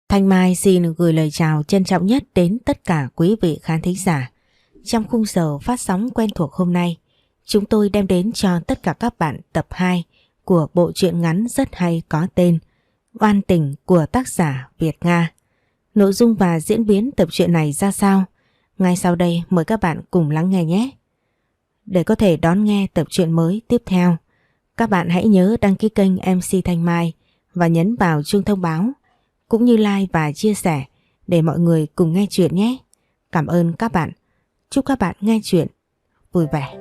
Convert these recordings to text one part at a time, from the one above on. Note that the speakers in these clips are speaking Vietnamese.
Thanh Mai xin gửi lời chào trân trọng nhất đến tất cả quý vị khán thính giả. Trong khung giờ phát sóng quen thuộc hôm nay, chúng tôi đem đến cho tất cả các bạn tập 2 của bộ truyện ngắn rất hay có tên Oan Tình của tác giả Việt Nga. Nội dung và diễn biến tập truyện này ra sao? Ngay sau đây mời các bạn cùng lắng nghe nhé. Để có thể đón nghe tập truyện mới tiếp theo, các bạn hãy nhớ đăng ký kênh MC Thanh Mai và nhấn vào chuông thông báo, cũng như like và chia sẻ để mọi người cùng nghe chuyện nhé. Cảm ơn các bạn. Chúc các bạn nghe chuyện vui vẻ.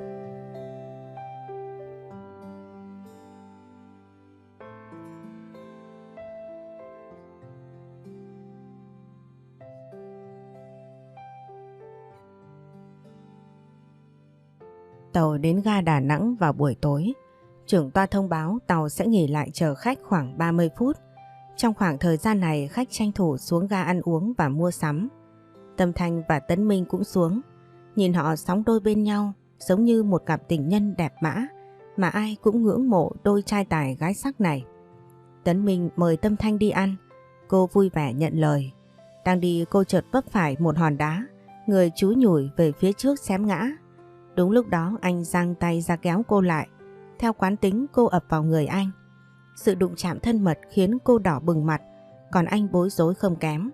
Tàu đến ga Đà Nẵng vào buổi tối. Trưởng toa thông báo tàu sẽ nghỉ lại chờ khách khoảng 30 phút. Trong khoảng thời gian này, khách tranh thủ xuống ga ăn uống và mua sắm. Tâm Thanh và Tấn Minh cũng xuống. Nhìn họ sóng đôi bên nhau, giống như một cặp tình nhân đẹp mã mà ai cũng ngưỡng mộ đôi trai tài gái sắc này. Tấn Minh mời Tâm Thanh đi ăn. Cô vui vẻ nhận lời. Đang đi cô chợt vấp phải một hòn đá. Người chúi nhủi về phía trước xém ngã. Đúng lúc đó anh giang tay ra kéo cô lại. Theo quán tính cô ập vào người anh. Sự đụng chạm thân mật khiến cô đỏ bừng mặt, còn anh bối rối không kém.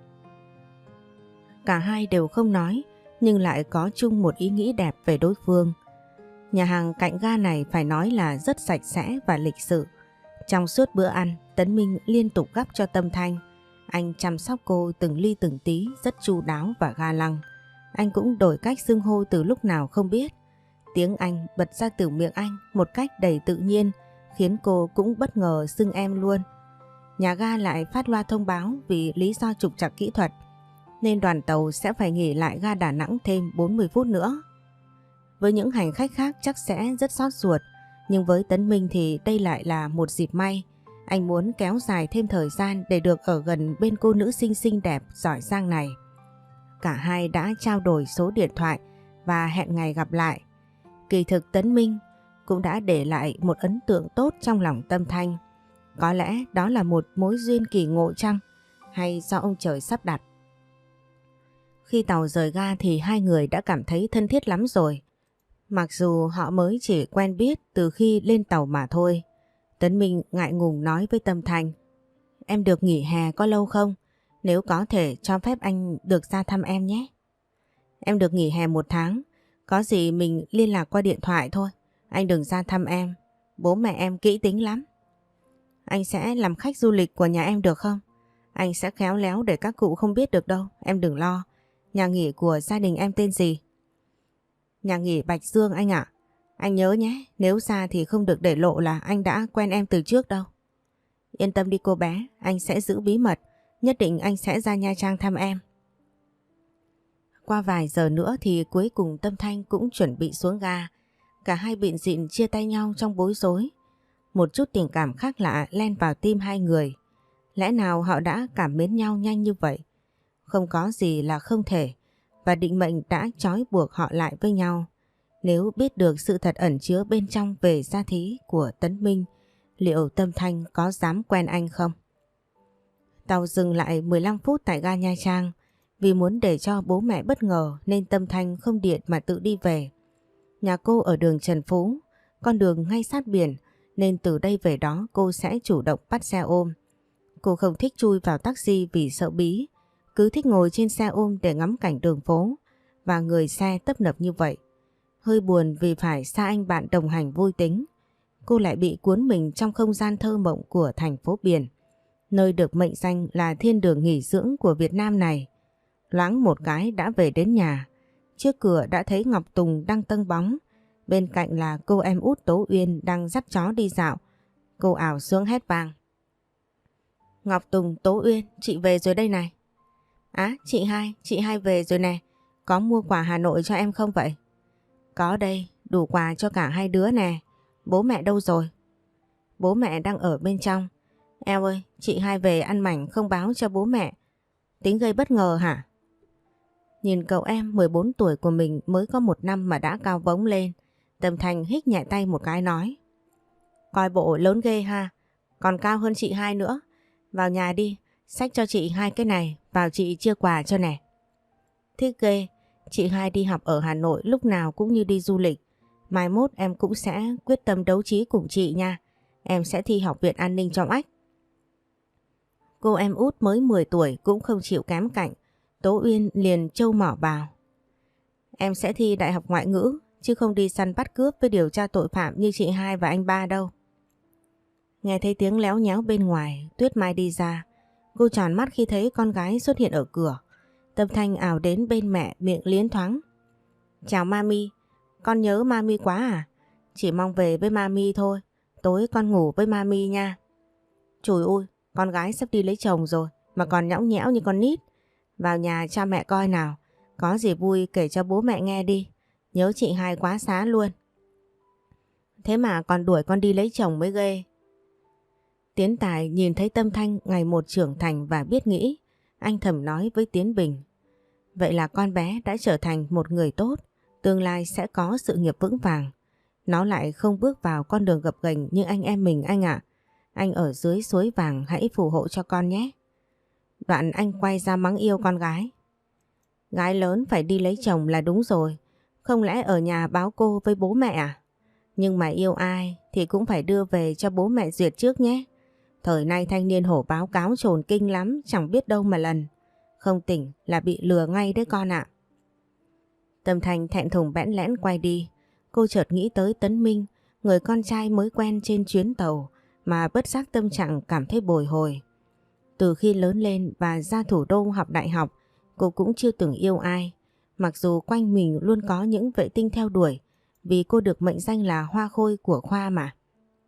Cả hai đều không nói, nhưng lại có chung một ý nghĩ đẹp về đối phương. Nhà hàng cạnh ga này phải nói là rất sạch sẽ và lịch sự. Trong suốt bữa ăn, Tấn Minh liên tục gắp cho Tâm Thanh. Anh chăm sóc cô từng ly từng tí, rất chu đáo và ga lăng. Anh cũng đổi cách xưng hô từ lúc nào không biết. Tiếng Anh bật ra từ miệng anh một cách đầy tự nhiên, khiến cô cũng bất ngờ xưng em luôn. Nhà ga lại phát loa thông báo vì lý do trục trặc kỹ thuật, nên đoàn tàu sẽ phải nghỉ lại ga Đà Nẵng thêm 40 phút nữa. Với những hành khách khác chắc sẽ rất xót ruột, nhưng với Tấn Minh thì đây lại là một dịp may. Anh muốn kéo dài thêm thời gian để được ở gần bên cô nữ sinh xinh đẹp giỏi giang này. Cả hai đã trao đổi số điện thoại và hẹn ngày gặp lại. Kỳ thực Tấn Minh cũng đã để lại một ấn tượng tốt trong lòng Tâm Thanh. Có lẽ đó là một mối duyên kỳ ngộ chăng, hay do ông trời sắp đặt. Khi tàu rời ga thì hai người đã cảm thấy thân thiết lắm rồi. Mặc dù họ mới chỉ quen biết từ khi lên tàu mà thôi. Tấn Minh ngại ngùng nói với Tâm Thanh: "Em được nghỉ hè có lâu không? Nếu có thể cho phép anh được ra thăm em nhé." "Em được nghỉ hè 1 tháng. Có gì mình liên lạc qua điện thoại thôi. Anh đừng ra thăm em. Bố mẹ em kỹ tính lắm." "Anh sẽ làm khách du lịch của nhà em được không? Anh sẽ khéo léo để các cụ không biết được đâu. Em đừng lo. Nhà nghỉ của gia đình em tên gì?" "Nhà nghỉ Bạch Dương anh ạ." "Anh nhớ nhé, nếu ra thì không được để lộ là anh đã quen em từ trước đâu." "Yên tâm đi cô bé, anh sẽ giữ bí mật. Nhất định anh sẽ ra Nha Trang thăm em." Qua vài giờ nữa thì cuối cùng Tâm Thanh cũng chuẩn bị xuống ga. Cả hai bịn rịn chia tay nhau trong bối rối. Một chút tình cảm khác lạ len vào tim hai người. Lẽ nào họ đã cảm mến nhau nhanh như vậy? Không có gì là không thể, và định mệnh đã trói buộc họ lại với nhau. Nếu biết được sự thật ẩn chứa bên trong về gia thí của Tấn Minh, liệu Tâm Thanh có dám quen anh không? Tàu dừng lại 15 phút tại ga Nha Trang. Vì muốn để cho bố mẹ bất ngờ nên Tâm Thanh không điện mà tự đi về. Nhà cô ở đường Trần Phú, con đường ngay sát biển, nên từ đây về đó cô sẽ chủ động bắt xe ôm. Cô không thích chui vào taxi vì sợ bí, cứ thích ngồi trên xe ôm để ngắm cảnh đường phố và người xe tấp nập như vậy. Hơi buồn vì phải xa anh bạn đồng hành vui tính. Cô lại bị cuốn mình trong không gian thơ mộng của thành phố biển, nơi được mệnh danh là thiên đường nghỉ dưỡng của Việt Nam này. Loáng một cái đã về đến nhà. Trước cửa đã thấy Ngọc Tùng đang tâng bóng. Bên cạnh là cô em út Tố Uyên đang dắt chó đi dạo. Cô ảo xuống hét vang: "Ngọc Tùng, Tố Uyên, chị về rồi đây này." "Á, chị hai về rồi nè. Có mua quà Hà Nội cho em không vậy?" "Có đây, đủ quà cho cả hai đứa nè. Bố mẹ đâu rồi?" "Bố mẹ đang ở bên trong." "Eo ơi, chị hai về ăn mảnh không báo cho bố mẹ. Tính gây bất ngờ hả?" Nhìn cậu em 14 tuổi của mình mới có 1 năm mà đã cao bóng lên, Tâm Thanh hít nhẹ tay một cái nói: "Coi bộ lớn ghê ha, còn cao hơn chị hai nữa. Vào nhà đi, Xách cho chị 2 cái này, vào chị chia quà cho nè. Thích ghê, chị hai đi học ở Hà Nội lúc nào cũng như đi du lịch. Mai mốt em cũng sẽ quyết tâm đấu trí cùng chị nha. Em sẽ thi Học viện An ninh trong Ách. Cô em út mới 10 tuổi cũng không chịu kém cạnh. Tố Uyên liền trâu mỏ vào. Em sẽ thi Đại học Ngoại ngữ, chứ không đi săn bắt cướp với điều tra tội phạm như chị hai và anh ba đâu. Nghe thấy tiếng léo nhéo bên ngoài, Tuyết Mai đi ra. Cô tròn mắt khi thấy con gái xuất hiện ở cửa. Tâm Thanh ào đến bên mẹ, miệng liến thoáng. Chào Mami, con nhớ Mami quá à? Chỉ mong về với Mami thôi, tối con ngủ với Mami nha. Trời ơi, con gái sắp đi lấy chồng rồi mà còn nhõng nhẽo như con nít. Vào nhà cha mẹ coi nào, có gì vui kể cho bố mẹ nghe đi. Nhớ chị hai quá xá luôn. Thế mà còn đuổi con đi lấy chồng mới ghê. Tiến Tài nhìn thấy Tâm Thanh ngày một trưởng thành và biết nghĩ. Anh thầm nói với Tiến Bình. Vậy là con bé đã trở thành một người tốt, tương lai sẽ có sự nghiệp vững vàng. Nó lại không bước vào con đường gập ghềnh như anh em mình anh ạ. Anh ở dưới suối vàng hãy phù hộ cho con nhé. Đoạn anh quay ra mắng yêu con gái. Gái lớn phải đi lấy chồng là đúng rồi, không lẽ ở nhà báo cô với bố mẹ à? Nhưng mà yêu ai thì cũng phải đưa về cho bố mẹ duyệt trước nhé. Thời nay thanh niên hổ báo cáo trồn kinh lắm, chẳng biết đâu mà lần. Không tỉnh là bị lừa ngay đấy con ạ. Tâm Thanh thẹn thùng bẽn lẽn quay đi. Cô chợt nghĩ tới Tấn Minh, người con trai mới quen trên chuyến tàu mà bất giác tâm trạng cảm thấy bồi hồi. Từ khi lớn lên và ra thủ đô học đại học, cô cũng chưa từng yêu ai. Mặc dù quanh mình luôn có những vệ tinh theo đuổi, vì cô được mệnh danh là hoa khôi của khoa mà.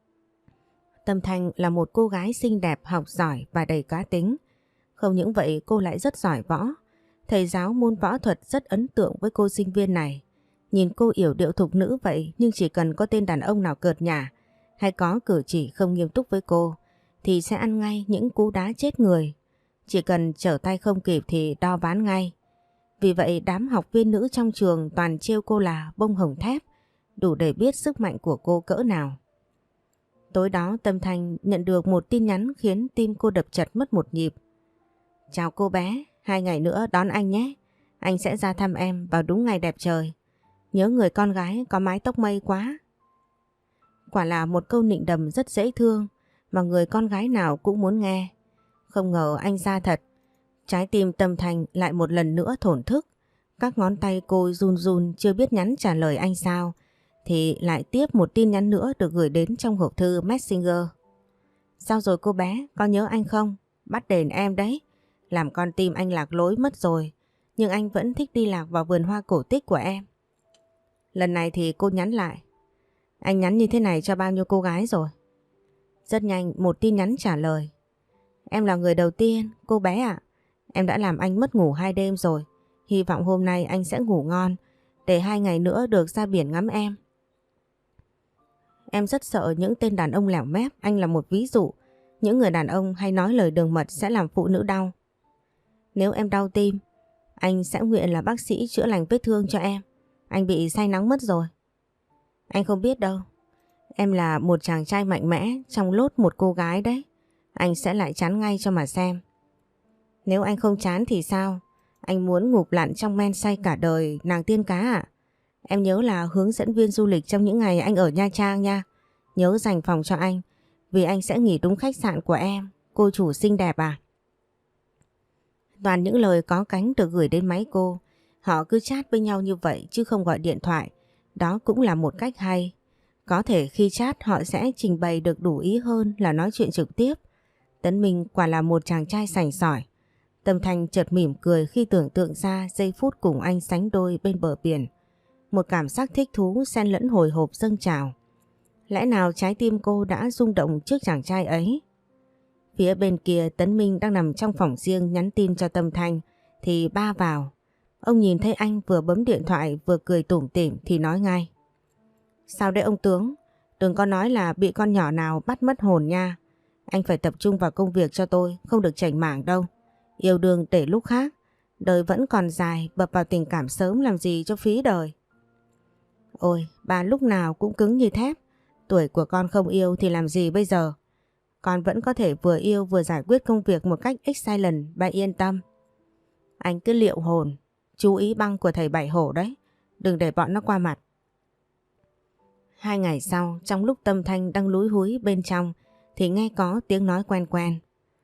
Tâm Thanh là một cô gái xinh đẹp, học giỏi và đầy cá tính. Không những vậy cô lại rất giỏi võ. Thầy giáo môn võ thuật rất ấn tượng với cô sinh viên này. Nhìn cô yểu điệu thục nữ vậy, nhưng chỉ cần có tên đàn ông nào cợt nhả hay có cử chỉ không nghiêm túc với cô thì sẽ ăn ngay những cú đá chết người. Chỉ cần trở tay không kịp thì đo ván ngay. Vì vậy đám học viên nữ trong trường toàn trêu cô là bông hồng thép, đủ để biết sức mạnh của cô cỡ nào. Tối đó Tâm Thanh nhận được một tin nhắn khiến tim cô đập chật mất một nhịp. Chào cô bé, 2 ngày nữa đón anh nhé. Anh sẽ ra thăm em vào đúng ngày đẹp trời. Nhớ người con gái có mái tóc mây quá. Quả là một câu nịnh đầm rất dễ thương mà người con gái nào cũng muốn nghe. Không ngờ anh ra thật. Trái tim Tâm Thanh lại một lần nữa thổn thức. Các ngón tay cô run run chưa biết nhắn trả lời anh sao. Thì lại tiếp một tin nhắn nữa được gửi đến trong hộp thư Messenger. Sao rồi cô bé, có nhớ anh không? Bắt đền em đấy. Làm con tim anh lạc lối mất rồi. Nhưng anh vẫn thích đi lạc vào vườn hoa cổ tích của em. Lần này thì cô nhắn lại. Anh nhắn như thế này cho bao nhiêu cô gái rồi? Rất nhanh một tin nhắn trả lời. Em là người đầu tiên, cô bé ạ. Em đã làm anh mất ngủ 2 đêm rồi. Hy vọng hôm nay anh sẽ ngủ ngon, để 2 ngày nữa được ra biển ngắm em. Em rất sợ những tên đàn ông lẻo mép, anh là một ví dụ. Những người đàn ông hay nói lời đường mật sẽ làm phụ nữ đau. Nếu em đau tim, anh sẽ nguyện là bác sĩ chữa lành vết thương cho em. Anh bị say nắng mất rồi. Anh không biết đâu. Em là một chàng trai mạnh mẽ trong lốt một cô gái đấy. Anh sẽ lại chán ngay cho mà xem. Nếu anh không chán thì sao? Anh muốn ngụp lặn trong men say cả đời nàng tiên cá à? Em nhớ là hướng dẫn viên du lịch trong những ngày anh ở Nha Trang nha. Nhớ dành phòng cho anh, vì anh sẽ nghỉ đúng khách sạn của em. Cô chủ xinh đẹp à? Toàn những lời có cánh được gửi đến máy cô. Họ cứ chat với nhau như vậy chứ không gọi điện thoại. Đó cũng là một cách hay. Có thể khi chat họ sẽ trình bày được đủ ý hơn là nói chuyện trực tiếp. Tấn Minh quả là một chàng trai sành sỏi. Tâm Thanh chợt mỉm cười khi tưởng tượng ra giây phút cùng anh sánh đôi bên bờ biển. Một cảm giác thích thú xen lẫn hồi hộp dâng trào. Lẽ nào trái tim cô đã rung động trước chàng trai ấy? Phía bên kia Tấn Minh đang nằm trong phòng riêng nhắn tin cho Tâm Thanh thì ba vào. Ông nhìn thấy anh vừa bấm điện thoại vừa cười tủm tỉm thì nói ngay. Sao đấy ông tướng? Đừng có nói là bị con nhỏ nào bắt mất hồn nha. Anh phải tập trung vào công việc cho tôi, không được chảnh mảng đâu. Yêu đương để lúc khác. Đời vẫn còn dài, bập vào tình cảm sớm làm gì cho phí đời. Ôi, bà lúc nào cũng cứng như thép. Tuổi của con không yêu thì làm gì bây giờ? con vẫn có thể vừa yêu vừa giải quyết công việc một cách excellent, bà yên tâm. Anh cứ liệu hồn, chú ý băng của thầy Bảy Hổ đấy, đừng để bọn nó qua mặt. 2 ngày sau, trong lúc Tâm Thanh đang lúi húi bên trong thì nghe có tiếng nói quen quen.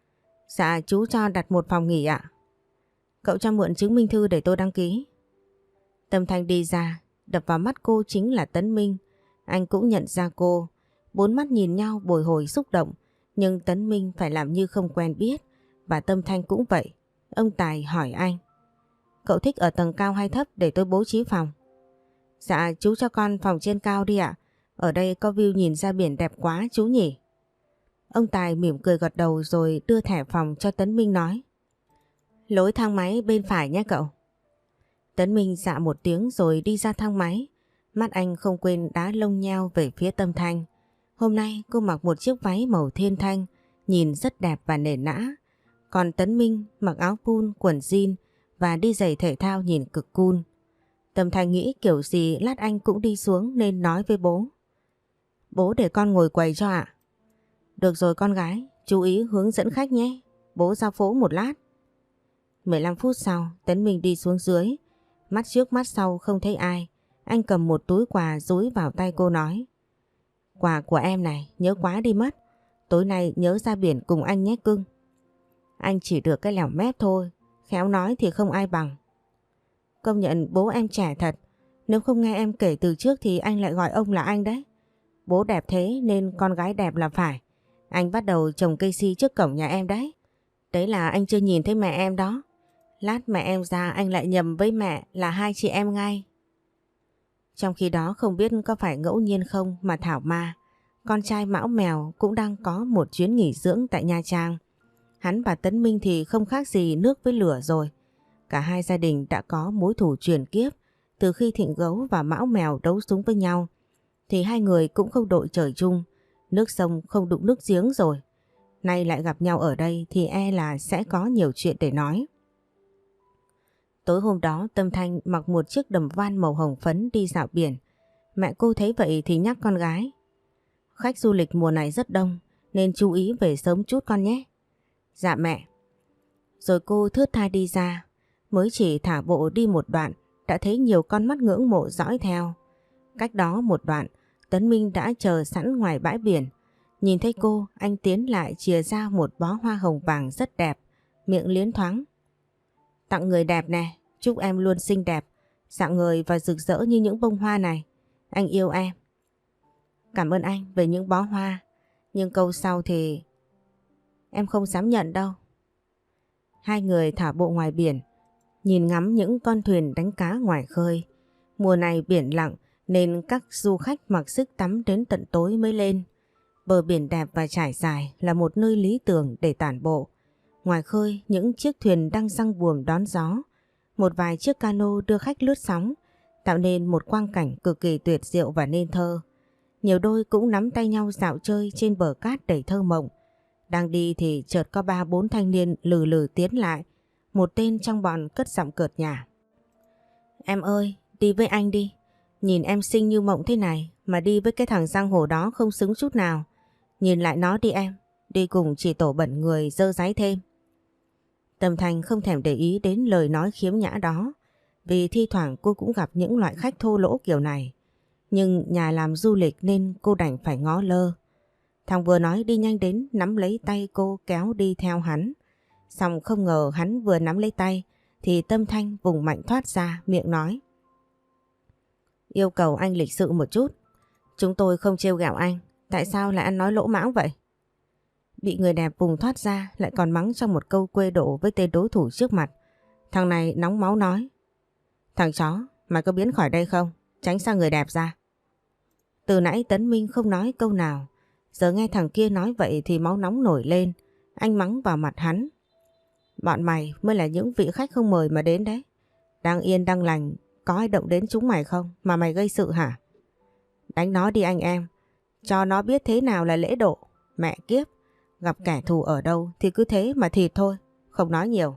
Dạ chú cho đặt một phòng nghỉ ạ. Cậu cho mượn chứng minh thư để tôi đăng ký. Tâm Thanh đi ra, đập vào mắt cô chính là Tấn Minh. Anh cũng nhận ra cô, bốn mắt nhìn nhau bồi hồi xúc động, nhưng Tấn Minh phải làm như không quen biết, và Tâm Thanh cũng vậy. Ông Tài hỏi anh. Cậu thích ở tầng cao hay thấp để tôi bố trí phòng? Dạ chú cho con phòng trên cao đi ạ. Ở đây có view nhìn ra biển đẹp quá chú nhỉ. Ông Tài mỉm cười gật đầu rồi đưa thẻ phòng cho Tấn Minh nói. Lối thang máy bên phải nhé cậu. Tấn Minh dạ một tiếng rồi đi ra thang máy. Mắt anh không quên đá lông nheo về phía Tâm Thanh. Hôm nay cô mặc một chiếc váy màu thiên thanh, nhìn rất đẹp và nể nã. Còn Tấn Minh mặc áo pun, quần jean và đi giày thể thao nhìn cực cool. Tâm Thanh nghĩ kiểu gì lát anh cũng đi xuống nên nói với bố. Bố để con ngồi quầy cho ạ. Được rồi con gái, chú ý hướng dẫn khách nhé. Bố ra phố một lát. 15 phút sau, Tấn Minh đi xuống dưới. Mắt trước mắt sau không thấy ai. Anh cầm một túi quà dúi vào tay cô nói. Quà của em này, nhớ quá đi mất. Tối nay nhớ ra biển cùng anh nhé cưng. Anh chỉ được cái lèo mép thôi. Khéo nói thì không ai bằng. Công nhận bố em trẻ thật. Nếu không nghe em kể từ trước thì anh lại gọi ông là anh đấy. Bố đẹp thế nên con gái đẹp là phải. Anh bắt đầu trồng cây si trước cổng nhà em đấy. Đấy là anh chưa nhìn thấy mẹ em đó. Lát mẹ em ra anh lại nhầm với mẹ là hai chị em ngay. Trong khi đó không biết có phải ngẫu nhiên không mà Thảo Ma, con trai Mão Mèo cũng đang có một chuyến nghỉ dưỡng tại Nha Trang. Hắn và Tấn Minh thì không khác gì nước với lửa rồi. Cả hai gia đình đã có mối thù truyền kiếp. Từ khi Thịnh Gấu và Mão Mèo đấu súng với nhau thì hai người cũng không đội trời chung. Nước sông không đụng nước giếng rồi. Nay lại gặp nhau ở đây thì e là sẽ có nhiều chuyện để nói. Tối hôm đó Tâm Thanh mặc một chiếc đầm van màu hồng phấn đi dạo biển. Mẹ cô thấy vậy thì nhắc con gái. Khách du lịch mùa này rất đông nên chú ý về sớm chút con nhé. Dạ mẹ. Rồi cô thướt tha đi ra. Mới chỉ thả bộ đi một đoạn đã thấy nhiều con mắt ngưỡng mộ dõi theo. Cách đó một đoạn, Tấn Minh đã chờ sẵn ngoài bãi biển. Nhìn thấy cô, anh tiến lại chìa ra một bó hoa hồng vàng rất đẹp, miệng liến thoáng. Tặng người đẹp nè, chúc em luôn xinh đẹp, rạng ngời và rực rỡ như những bông hoa này. Anh yêu em. Cảm ơn anh về những bó hoa, nhưng câu sau thì em không dám nhận đâu. Hai người thả bộ ngoài biển, nhìn ngắm những con thuyền đánh cá ngoài khơi. Mùa này biển lặng nên các du khách mặc sức tắm đến tận tối mới lên. Bờ biển đẹp và trải dài là một nơi lý tưởng để tản bộ. Ngoài khơi, những chiếc thuyền đang giăng buồm đón gió. Một vài chiếc cano đưa khách lướt sóng, tạo nên một quang cảnh cực kỳ tuyệt diệu và nên thơ. Nhiều đôi cũng nắm tay nhau dạo chơi trên bờ cát đầy thơ mộng. Đang đi thì chợt có 3-4 thanh niên lừ lừ tiến lại. Một tên trong bọn cất giọng cợt nhả. Em ơi, đi với anh đi. Nhìn em xinh như mộng thế này mà đi với cái thằng giang hồ đó không xứng chút nào. Nhìn lại nó đi em, đi cùng chỉ tổ bẩn người dơ dáy thêm. Tâm Thanh không thèm để ý đến lời nói khiếm nhã đó, vì thi thoảng cô cũng gặp những loại khách thô lỗ kiểu này. Nhưng nhà làm du lịch nên cô đành phải ngó lơ. Thằng vừa nói đi nhanh đến nắm lấy tay cô kéo đi theo hắn. Xong không ngờ hắn vừa nắm lấy tay thì Tâm Thanh vùng mạnh thoát ra miệng nói. Yêu cầu anh lịch sự một chút. Chúng tôi không trêu ghẹo anh. Tại sao lại ăn nói lỗ mãng vậy? Bị người đẹp vùng thoát ra lại còn mắng trong một câu quê độ với tên đối thủ trước mặt. Thằng này nóng máu nói. Thằng chó, mày có biến khỏi đây không? Tránh xa người đẹp ra. Từ nãy Tấn Minh không nói câu nào. Giờ nghe thằng kia nói vậy thì máu nóng nổi lên. Anh mắng vào mặt hắn. Bọn mày mới là những vị khách không mời mà đến đấy. Đang yên đang lành, có ai động đến chúng mày không mà mày gây sự hả? Đánh nó đi anh em. Cho nó biết thế nào là lễ độ. Mẹ kiếp, gặp kẻ thù ở đâu thì cứ thế mà thịt thôi, không nói nhiều.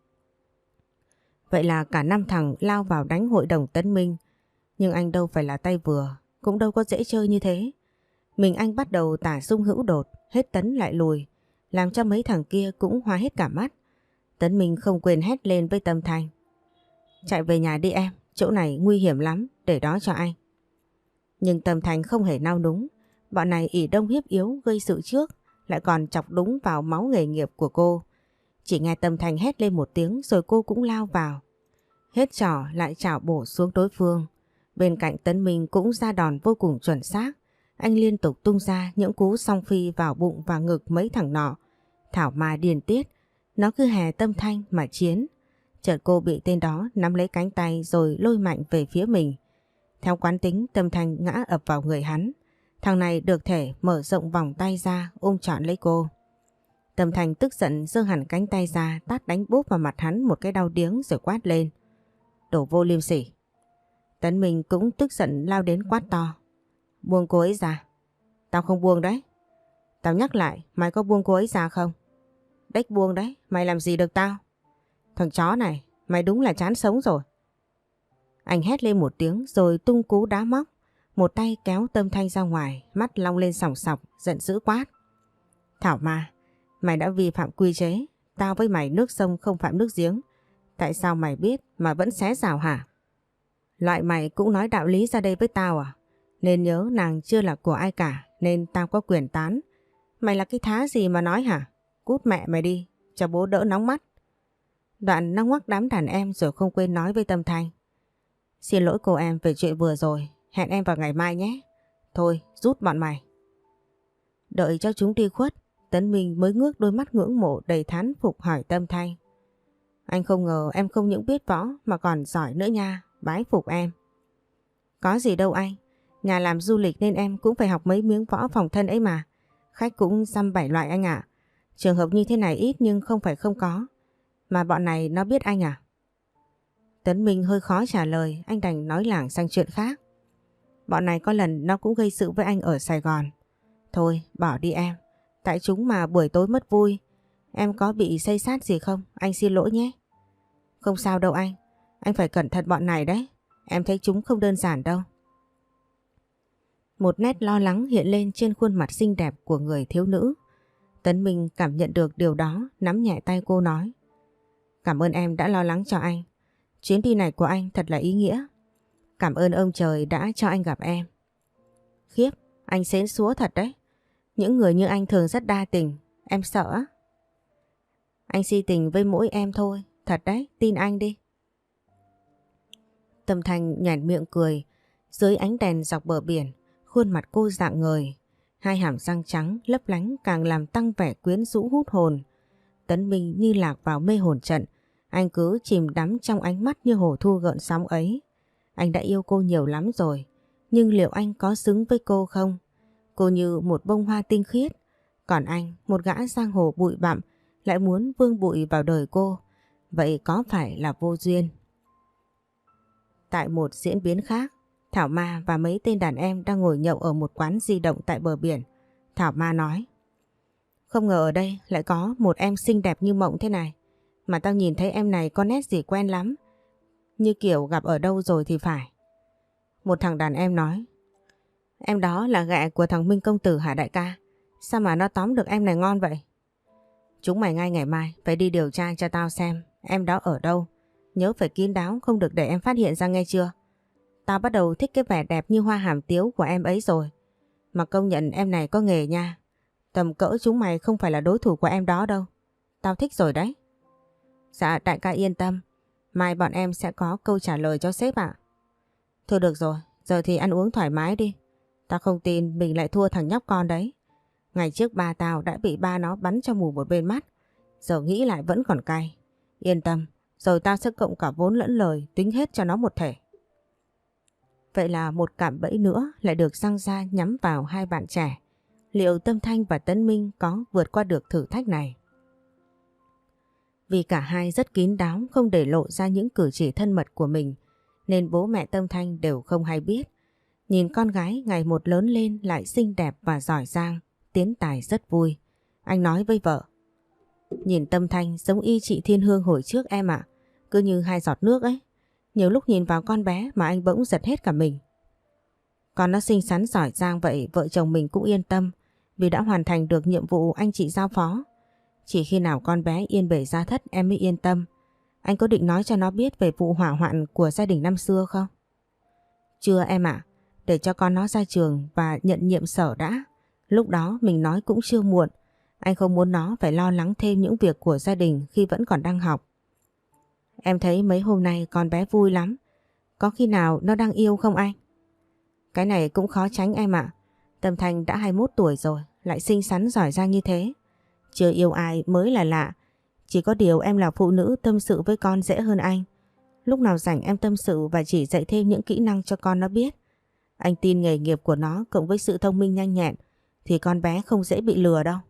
Vậy là cả 5 thằng lao vào đánh hội đồng Tấn Minh. Nhưng anh đâu phải là tay vừa, cũng đâu có dễ chơi như thế. Mình anh bắt đầu tả sung hữu đột, hết Tấn lại lùi, làm cho mấy thằng kia cũng hoa hết cả mắt. Tấn Minh không quên hét lên với Tâm Thanh. Chạy về nhà đi em, chỗ này nguy hiểm lắm, để đó cho anh. Nhưng Tâm Thanh không hề nao núng, bọn này ỷ đông hiếp yếu gây sự trước, lại còn chọc đúng vào máu nghề nghiệp của cô. Chỉ nghe Tâm Thanh hét lên một tiếng rồi cô cũng lao vào. Hết trò lại chảo bổ xuống đối phương. Bên cạnh Tấn Minh cũng ra đòn vô cùng chuẩn xác. Anh liên tục tung ra những cú song phi vào bụng và ngực mấy thằng nọ. Thảo Mai điên tiết, nó cứ hè Tâm Thanh mà chiến. Chợt cô bị tên đó nắm lấy cánh tay rồi lôi mạnh về phía mình. Theo quán tính, Tâm Thanh ngã ập vào người hắn. Thằng này được thể mở rộng vòng tay ra ôm trọn lấy cô. Tâm Thanh tức giận giơ hẳn cánh tay ra tát đánh bốp vào mặt hắn một cái đau điếng rồi quát lên. Đồ vô liêm sỉ. Tấn Minh cũng tức giận lao đến quát to. Buông cô ấy ra. Tao không buông đấy. Tao nhắc lại, mày có buông cô ấy ra không? Đếch buông đấy, mày làm gì được tao? Thằng chó này, mày đúng là chán sống rồi. Anh hét lên một tiếng rồi tung cú đá móc. Một tay kéo Tâm Thanh ra ngoài, mắt long lên sòng sọc, giận dữ quát. Thảo Mai, mày đã vi phạm quy chế. Tao với mày nước sông không phạm nước giếng. Tại sao mày biết mà vẫn xé rào hả? Loại mày cũng nói đạo lý ra đây với tao à? Nên nhớ nàng chưa là của ai cả nên tao có quyền tán. Mày là cái thá gì mà nói hả? Cút mẹ mày đi, cho bố đỡ nóng mắt. Đoạn nó ngoắc đám đàn em rồi không quên nói với Tâm Thanh. Xin lỗi cô em về chuyện vừa rồi, hẹn em vào ngày mai nhé. Thôi, rút bọn mày. Đợi cho chúng đi khuất, Tấn Minh mới ngước đôi mắt ngưỡng mộ đầy thán phục hỏi Tâm Thanh. Anh không ngờ em không những biết võ mà còn giỏi nữa nha, bái phục em. Có gì đâu anh, nhà làm du lịch nên em cũng phải học mấy miếng võ phòng thân ấy mà. Khách cũng dăm bảy loại anh ạ. Trường hợp như thế này ít nhưng không phải không có. Mà bọn này nó biết anh à? Tấn Minh hơi khó trả lời, anh đành nói lảng sang chuyện khác. Bọn này có lần nó cũng gây sự với anh ở Sài Gòn. Thôi bỏ đi em, tại chúng mà buổi tối mất vui. Em có bị xây xát gì không? Anh xin lỗi nhé. Không sao đâu anh phải cẩn thận bọn này đấy. Em thấy chúng không đơn giản đâu. Một nét lo lắng hiện lên trên khuôn mặt xinh đẹp của người thiếu nữ. Tấn Minh cảm nhận được điều đó, nắm nhẹ tay cô nói. Cảm ơn em đã lo lắng cho anh. Chuyến đi này của anh thật là ý nghĩa. Cảm ơn ông trời đã cho anh gặp em. Khiếp, anh xến xúa thật đấy. Những người như anh thường rất đa tình, em sợ á. Anh si tình với mỗi em thôi, thật đấy, tin anh đi. Tâm Thanh nhoẻn miệng cười, dưới ánh đèn dọc bờ biển, khuôn mặt cô rạng ngời. Hai hàm răng trắng lấp lánh càng làm tăng vẻ quyến rũ hút hồn. Tấn Minh như lạc vào mê hồn trận, anh cứ chìm đắm trong ánh mắt như hồ thu gợn sóng ấy. Anh đã yêu cô nhiều lắm rồi, nhưng liệu anh có xứng với cô không? Cô như một bông hoa tinh khiết, còn anh, một gã giang hồ bụi bặm, lại muốn vương bụi vào đời cô. Vậy có phải là vô duyên? Tại một diễn biến khác, Thảo Ma và mấy tên đàn em đang ngồi nhậu ở một quán di động tại bờ biển. Thảo Ma nói. Không ngờ ở đây lại có một em xinh đẹp như mộng thế này. Mà tao nhìn thấy em này có nét gì quen lắm. Như kiểu gặp ở đâu rồi thì phải. Một thằng đàn em nói. Em đó là ghẹ của thằng Minh công tử hả đại ca? Sao mà nó tóm được em này ngon vậy? Chúng mày ngay ngày mai phải đi điều tra cho tao xem em đó ở đâu. Nhớ phải kín đáo, không được để em phát hiện ra nghe chưa? Tao bắt đầu thích cái vẻ đẹp như hoa hàm tiếu của em ấy rồi. Mà công nhận em này có nghề nha. Tầm cỡ chúng mày không phải là đối thủ của em đó đâu. Tao thích rồi đấy. Dạ đại ca yên tâm. Mai bọn em sẽ có câu trả lời cho sếp ạ. Thôi được rồi, giờ thì ăn uống thoải mái đi. Tao không tin mình lại thua thằng nhóc con đấy. Ngày trước ba tao đã bị ba nó bắn cho mù một bên mắt. Giờ nghĩ lại vẫn còn cay. Yên tâm, rồi tao sẽ cộng cả vốn lẫn lời tính hết cho nó một thể. Vậy là một cạm bẫy nữa lại được giăng ra nhắm vào hai bạn trẻ. Liệu Tâm Thanh và Tấn Minh có vượt qua được thử thách này? Vì cả hai rất kín đáo không để lộ ra những cử chỉ thân mật của mình nên bố mẹ Tâm Thanh đều không hay biết. Nhìn con gái ngày một lớn lên lại xinh đẹp và giỏi giang, Tiến Tài rất vui. Anh nói với vợ. Nhìn Tâm Thanh giống y chị Thiên Hương hồi trước em ạ. Cứ như hai giọt nước ấy. Nhiều lúc nhìn vào con bé mà anh bỗng giật hết cả mình. Con nó xinh xắn giỏi giang vậy vợ chồng mình cũng yên tâm. vì đã hoàn thành được nhiệm vụ anh chị giao phó. Chỉ khi nào con bé yên bề gia thất em mới yên tâm. Anh có định nói cho nó biết về vụ hỏa hoạn của gia đình năm xưa không? Chưa em ạ, để cho con nó ra trường và nhận nhiệm sở đã. Lúc đó mình nói cũng chưa muộn. Anh không muốn nó phải lo lắng thêm những việc của gia đình khi vẫn còn đang học. Em thấy mấy hôm nay con bé vui lắm. Có khi nào nó đang yêu không anh? Cái này cũng khó tránh em ạ. Tâm Thanh đã 21 tuổi rồi, lại xinh xắn giỏi giang như thế. Chưa yêu ai mới là lạ. Chỉ có điều em là phụ nữ, tâm sự với con dễ hơn anh. Lúc nào rảnh em tâm sự và chỉ dạy thêm những kỹ năng cho con nó biết. Anh tin nghề nghiệp của nó cộng với sự thông minh nhanh nhẹn thì con bé không dễ bị lừa đâu.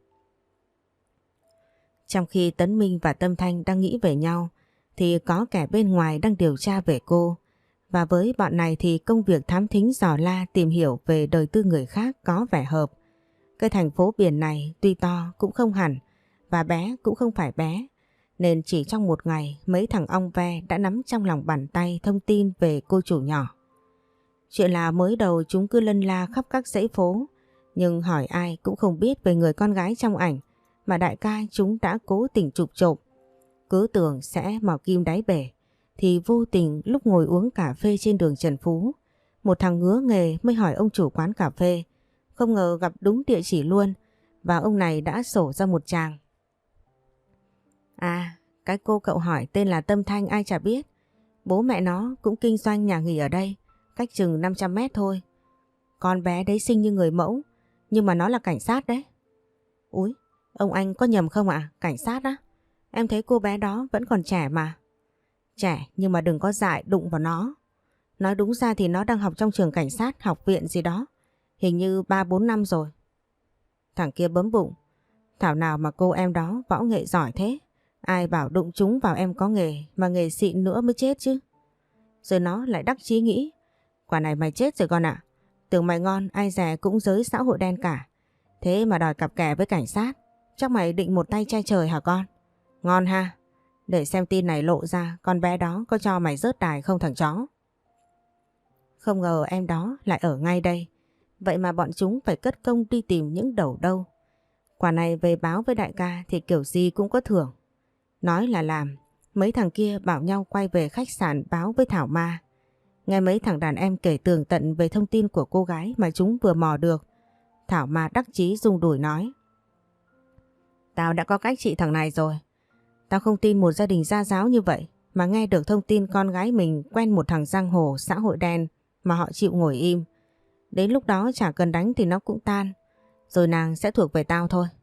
Trong khi Tấn Minh và Tâm Thanh đang nghĩ về nhau thì có kẻ bên ngoài đang điều tra về cô. Và với bọn này thì công việc thám thính dò la tìm hiểu về đời tư người khác có vẻ hợp. Cái thành phố biển này tuy to cũng không hẳn và bé cũng không phải bé. Nên chỉ trong một ngày mấy thằng ong ve đã nắm trong lòng bàn tay thông tin về cô chủ nhỏ. Chuyện là mới đầu chúng cứ lân la khắp các dãy phố, nhưng hỏi ai cũng không biết về người con gái trong ảnh mà đại ca chúng đã cố tình chụp trộm. Cứ tưởng sẽ mò kim đáy bể, thì vô tình lúc ngồi uống cà phê trên đường Trần Phú, một thằng ngứa nghề mới hỏi ông chủ quán cà phê. Không ngờ gặp đúng địa chỉ luôn, và ông này đã sổ ra một tràng. À, cái cô cậu hỏi tên là Tâm Thanh ai chả biết. Bố mẹ nó cũng kinh doanh nhà nghỉ ở đây, cách chừng 500 mét thôi. Con bé đấy xinh như người mẫu, nhưng mà nó là cảnh sát đấy. Úi, ông anh có nhầm không ạ? Cảnh sát á? Em thấy cô bé đó vẫn còn trẻ mà. Trẻ nhưng mà đừng có dại đụng vào nó. Nói đúng ra thì nó đang học trong trường cảnh sát, học viện gì đó. Hình như 3-4 năm rồi. Thằng kia bấm bụng. Thảo nào mà cô em đó võ nghệ giỏi thế. Ai bảo đụng chúng vào em có nghề, mà nghề xịn nữa mới chết chứ. Rồi nó lại đắc chí nghĩ. Quả này mày chết rồi con ạ. Tưởng mày ngon, ai dè cũng giới xã hội đen cả. Thế mà đòi cặp kè với cảnh sát. Chắc mày định một tay che trời hả con? Ngon ha. Để xem tin này lộ ra con bé đó có cho mày rớt đài không thằng chó. Không ngờ em đó lại ở ngay đây. Vậy mà bọn chúng phải cất công đi tìm những đầu đâu. Quả này về báo với đại ca thì kiểu gì cũng có thưởng. Nói là làm, mấy thằng kia bảo nhau quay về khách sạn báo với Thảo Ma. Nghe mấy thằng đàn em kể tường tận về thông tin của cô gái mà chúng vừa mò được. Thảo Ma đắc chí rung đùi nói. Tao đã có cách trị thằng này rồi. Tao không tin một gia đình gia giáo như vậy mà nghe được thông tin con gái mình quen một thằng giang hồ xã hội đen mà họ chịu ngồi im. Đến lúc đó chả cần đánh thì nó cũng tan. Rồi nàng sẽ thuộc về tao thôi.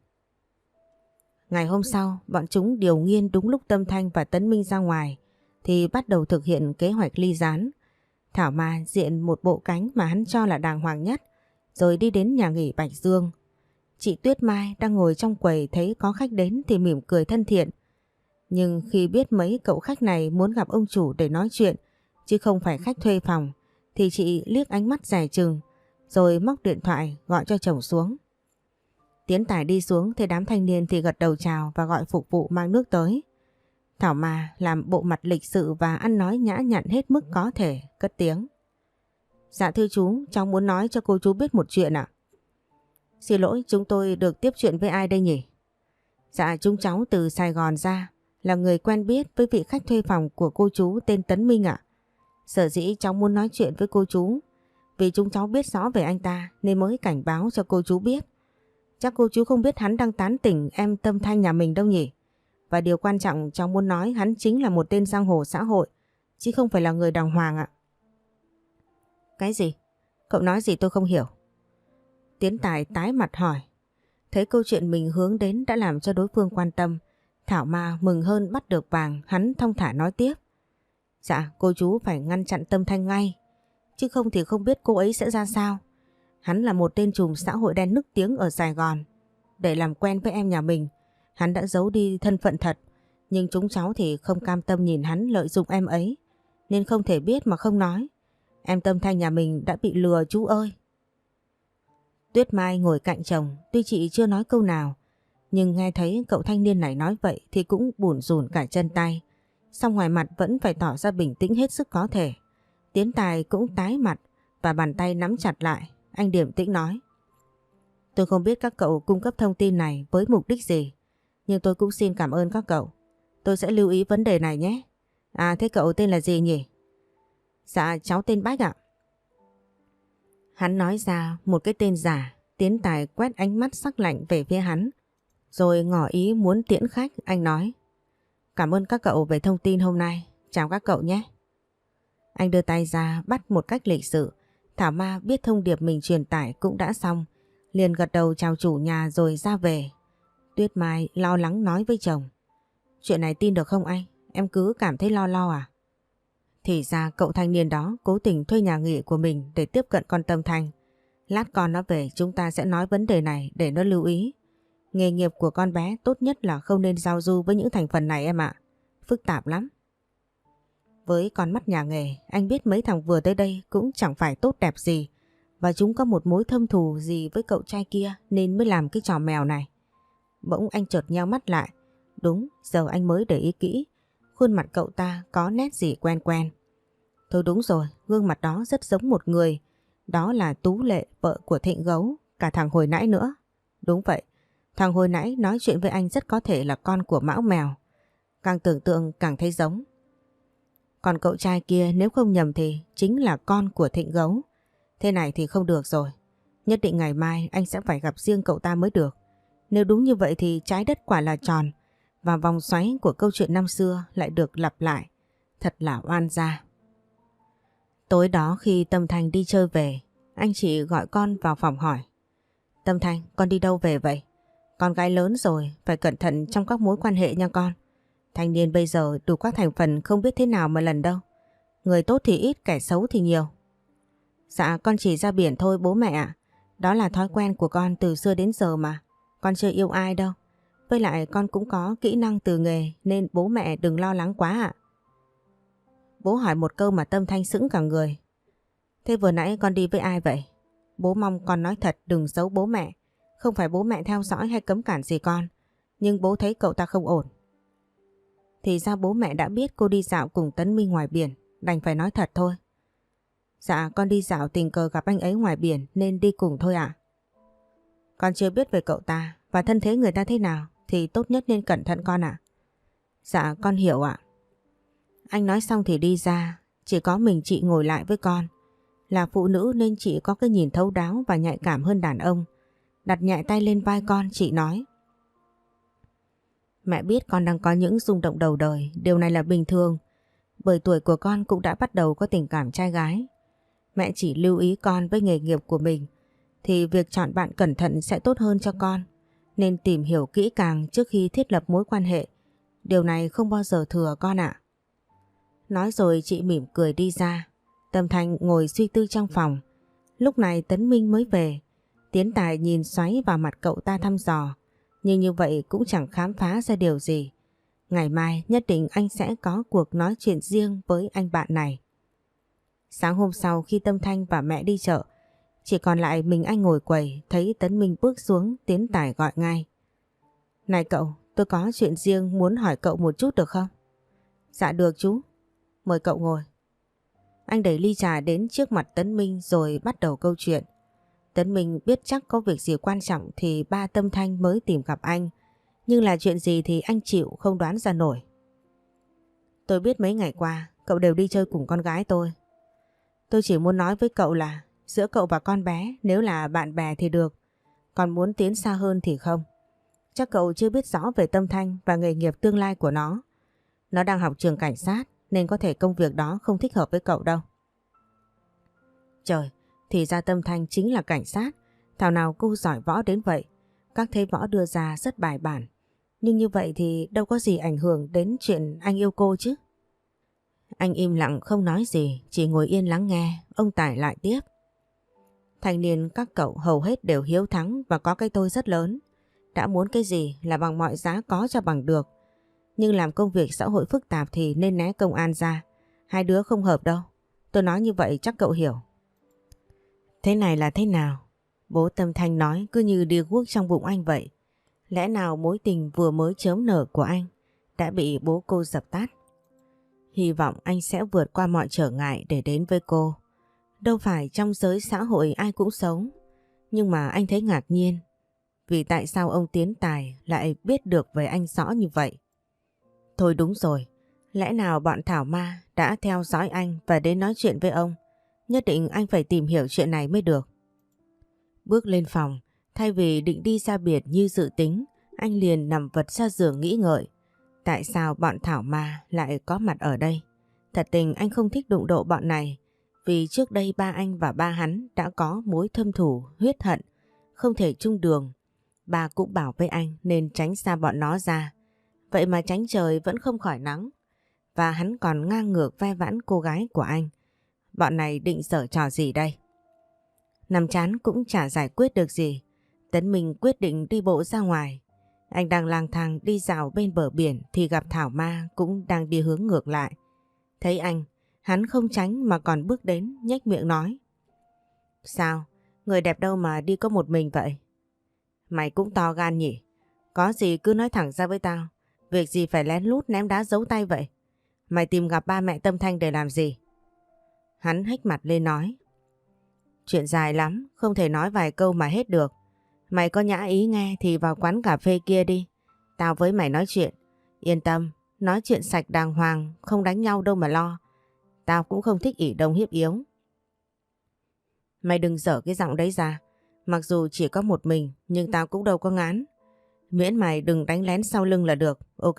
Ngày hôm sau, bọn chúng điều nghiên đúng lúc Tâm Thanh và Tấn Minh ra ngoài thì bắt đầu thực hiện kế hoạch ly gián. Thảo Ma diện một bộ cánh mà hắn cho là đàng hoàng nhất rồi đi đến nhà nghỉ Bạch Dương. Chị Tuyết Mai đang ngồi trong quầy thấy có khách đến thì mỉm cười thân thiện. Nhưng khi biết mấy cậu khách này muốn gặp ông chủ để nói chuyện chứ không phải khách thuê phòng thì chị liếc ánh mắt dè chừng rồi móc điện thoại gọi cho chồng xuống. Tiến Tài đi xuống thấy đám thanh niên thì gật đầu chào và gọi phục vụ mang nước tới. Thảo Ma làm bộ mặt lịch sự và ăn nói nhã nhặn hết mức có thể, cất tiếng. Dạ thưa chú, cháu muốn nói cho cô chú biết một chuyện ạ. Xin lỗi, chúng tôi được tiếp chuyện với ai đây nhỉ? Dạ chúng cháu từ Sài Gòn ra, là người quen biết với vị khách thuê phòng của cô chú tên Tấn Minh ạ. Sở dĩ cháu muốn nói chuyện với cô chú vì chúng cháu biết rõ về anh ta nên mới cảnh báo cho cô chú biết. Chắc cô chú không biết hắn đang tán tỉnh em Tâm Thanh nhà mình đâu nhỉ? Và điều quan trọng cháu muốn nói hắn chính là một tên giang hồ xã hội chứ không phải là người đàng hoàng ạ. Cái gì? Cậu nói gì tôi không hiểu. Tiến Tài tái mặt hỏi. Thấy câu chuyện mình hướng đến đã làm cho đối phương quan tâm. Thảo Ma mừng hơn bắt được vàng, hắn thong thả nói tiếp. Dạ, cô chú phải ngăn chặn Tâm Thanh ngay. Chứ không thì không biết cô ấy sẽ ra sao. Hắn là một tên trùm xã hội đen nức tiếng ở Sài Gòn. Để làm quen với em nhà mình, hắn đã giấu đi thân phận thật. Nhưng chúng cháu thì không cam tâm nhìn hắn lợi dụng em ấy. Nên không thể biết mà không nói. Em Tâm Thanh nhà mình đã bị lừa chú ơi. Tuyết Mai ngồi cạnh chồng, tuy chị chưa nói câu nào, nhưng nghe thấy cậu thanh niên này nói vậy thì cũng bủn rủn cả chân tay. Song ngoài mặt vẫn phải tỏ ra bình tĩnh hết sức có thể. Tiến Tài cũng tái mặt và bàn tay nắm chặt lại. Anh điềm tĩnh nói. Tôi không biết các cậu cung cấp thông tin này với mục đích gì, nhưng tôi cũng xin cảm ơn các cậu. Tôi sẽ lưu ý vấn đề này nhé. À thế cậu tên là gì nhỉ? Dạ cháu tên Bách ạ. Hắn nói ra một cái tên giả, Tiến Tài quét ánh mắt sắc lạnh về phía hắn, rồi ngỏ ý muốn tiễn khách. Anh nói: Cảm ơn các cậu về thông tin hôm nay, chào các cậu nhé. Anh đưa tay ra bắt một cách lịch sự. Thảo Ma biết thông điệp mình truyền tải cũng đã xong, liền gật đầu chào chủ nhà rồi ra về. Tuyết Mai lo lắng nói với chồng: Chuyện này tin được không anh? Em cứ cảm thấy lo lo à? Thì ra cậu thanh niên đó cố tình thuê nhà nghỉ của mình để tiếp cận con Tâm Thanh. Lát con nó về chúng ta sẽ nói vấn đề này để nó lưu ý. Nghề nghiệp của con bé tốt nhất là không nên giao du với những thành phần này em ạ. Phức tạp lắm. Với con mắt nhà nghề, anh biết mấy thằng vừa tới đây cũng chẳng phải tốt đẹp gì, và chúng có một mối thâm thù gì với cậu trai kia nên mới làm cái trò mèo này. Bỗng anh chợt nheo mắt lại. Đúng, giờ anh mới để ý kỹ, khuôn mặt cậu ta có nét gì quen quen. Thôi đúng rồi, gương mặt đó rất giống một người. Đó là Tú Lệ, vợ của Thịnh Gấu, cả thằng hồi nãy nữa. Đúng vậy, thằng hồi nãy nói chuyện với anh rất có thể là con của Mão Mèo. Càng tưởng tượng càng thấy giống. Còn cậu trai kia nếu không nhầm thì chính là con của Thịnh Gấu. Thế này thì không được rồi. Nhất định ngày mai anh sẽ phải gặp riêng cậu ta mới được. Nếu đúng như vậy thì trái đất quả là tròn, và vòng xoáy của câu chuyện năm xưa lại được lặp lại. Thật là oan gia. Tối đó khi Tâm Thanh đi chơi về, anh chị gọi con vào phòng hỏi: Tâm Thanh, con đi đâu về vậy? Con gái lớn rồi, phải cẩn thận trong các mối quan hệ nha con. Thanh niên bây giờ đủ các thành phần không biết thế nào mà lần đâu. Người tốt thì ít, kẻ xấu thì nhiều. Dạ con chỉ ra biển thôi bố mẹ ạ. Đó là thói quen của con từ xưa đến giờ mà. Con chưa yêu ai đâu. Với lại con cũng có kỹ năng từ nghề nên bố mẹ đừng lo lắng quá ạ. Bố hỏi một câu mà Tâm Thanh sững cả người. Thế vừa nãy con đi với ai vậy? Bố mong con nói thật, đừng giấu bố mẹ. Không phải bố mẹ theo dõi hay cấm cản gì con, nhưng bố thấy cậu ta không ổn. Thì ra bố mẹ đã biết cô đi dạo cùng Tấn Minh ngoài biển, đành phải nói thật thôi. Dạ con đi dạo tình cờ gặp anh ấy ngoài biển nên đi cùng thôi ạ. Con chưa biết về cậu ta và thân thế người ta thế nào thì tốt nhất nên cẩn thận con ạ. Dạ con hiểu ạ. Anh nói xong thì đi ra, chỉ có mình chị ngồi lại với con. Là phụ nữ nên chị có cái nhìn thấu đáo và nhạy cảm hơn đàn ông. Đặt nhẹ tay lên vai con, chị nói: Mẹ biết con đang có những rung động đầu đời, điều này là bình thường, bởi tuổi của con cũng đã bắt đầu có tình cảm trai gái. Mẹ chỉ lưu ý con với nghề nghiệp của mình, thì việc chọn bạn cẩn thận sẽ tốt hơn cho con, nên tìm hiểu kỹ càng trước khi thiết lập mối quan hệ. Điều này không bao giờ thừa con ạ. Nói rồi chị mỉm cười đi ra. Tâm Thanh ngồi suy tư trong phòng. Lúc này Tấn Minh mới về. Tiến Tài nhìn xoáy vào mặt cậu ta thăm dò, nhưng như vậy cũng chẳng khám phá ra điều gì. Ngày mai nhất định anh sẽ có cuộc nói chuyện riêng với anh bạn này. Sáng hôm sau khi Tâm Thanh và mẹ đi chợ, chỉ còn lại mình anh ngồi quầy. Thấy Tấn Minh bước xuống, Tiến Tài gọi ngay: Này cậu, tôi có chuyện riêng muốn hỏi cậu một chút được không? Dạ được chú, mời cậu ngồi. Anh đẩy ly trà đến trước mặt Tấn Minh rồi bắt đầu câu chuyện. Tấn Minh biết chắc có việc gì quan trọng thì ba Tâm Thanh mới tìm gặp anh. Nhưng là chuyện gì thì anh chịu không đoán ra nổi. Tôi biết mấy ngày qua cậu đều đi chơi cùng con gái tôi. Tôi chỉ muốn nói với cậu là giữa cậu và con bé nếu là bạn bè thì được, còn muốn tiến xa hơn thì không. Chắc cậu chưa biết rõ về Tâm Thanh và nghề nghiệp tương lai của nó. Nó đang học trường cảnh sát nên có thể công việc đó không thích hợp với cậu đâu. Trời, thì ra Tâm Thanh chính là cảnh sát. Thảo nào cô giỏi võ đến vậy. Các thế võ đưa ra rất bài bản. Nhưng như vậy thì đâu có gì ảnh hưởng đến chuyện anh yêu cô chứ. Anh im lặng không nói gì, chỉ ngồi yên lắng nghe. Ông Tài lại tiếp: Thanh niên các cậu hầu hết đều hiếu thắng và có cái tôi rất lớn. Đã muốn cái gì là bằng mọi giá có cho bằng được. Nhưng làm công việc xã hội phức tạp thì nên né công an ra. Hai đứa không hợp đâu. Tôi nói như vậy chắc cậu hiểu. Thế này là thế nào? Bố Tâm Thanh nói cứ như đi guốc trong bụng anh vậy. Lẽ nào mối tình vừa mới chớm nở của anh đã bị bố cô dập tắt? Hy vọng anh sẽ vượt qua mọi trở ngại để đến với cô. Đâu phải trong giới xã hội ai cũng sống. Nhưng mà anh thấy ngạc nhiên. Vì tại sao ông Tiến Tài lại biết được về anh rõ như vậy? Thôi đúng rồi. Lẽ nào bọn Thảo Ma đã theo dõi anh và đến nói chuyện với ông? Nhất định anh phải tìm hiểu chuyện này mới được. Bước lên phòng, thay vì định đi ra biệt như dự tính, anh liền nằm vật ra giường nghĩ ngợi. Tại sao bọn Thảo Ma lại có mặt ở đây? Thật tình anh không thích đụng độ bọn này, vì trước đây ba anh và ba hắn đã có mối thâm thù huyết hận, không thể chung đường. Ba cũng bảo với anh nên tránh xa bọn nó ra. Vậy mà tránh trời vẫn không khỏi nắng. Và hắn còn ngang ngược ve vãn cô gái của anh. Bọn này định giở trò gì đây? Nằm chán cũng chả giải quyết được gì. Tấn Minh quyết định đi bộ ra ngoài. Anh đang lang thang đi dạo bên bờ biển thì gặp Thảo Ma cũng đang đi hướng ngược lại. Thấy anh, hắn không tránh mà còn bước đến nhếch miệng nói. Sao? Người đẹp đâu mà đi có một mình vậy? Mày cũng to gan nhỉ? Có gì cứ nói thẳng ra với tao. Việc gì phải lén lút ném đá giấu tay vậy? Mày tìm gặp ba mẹ Tâm Thanh để làm gì? Hắn hếch mặt lên nói. Chuyện dài lắm, không thể nói vài câu mà hết được. Mày có nhã ý nghe thì vào quán cà phê kia đi. Tao với mày nói chuyện. Yên tâm, nói chuyện sạch đàng hoàng, không đánh nhau đâu mà lo. Tao cũng không thích ỷ đông hiếp yếu. Mày đừng dở cái giọng đấy ra. Mặc dù chỉ có một mình nhưng tao cũng đâu có ngán. Miễn mày đừng đánh lén sau lưng là được, ok.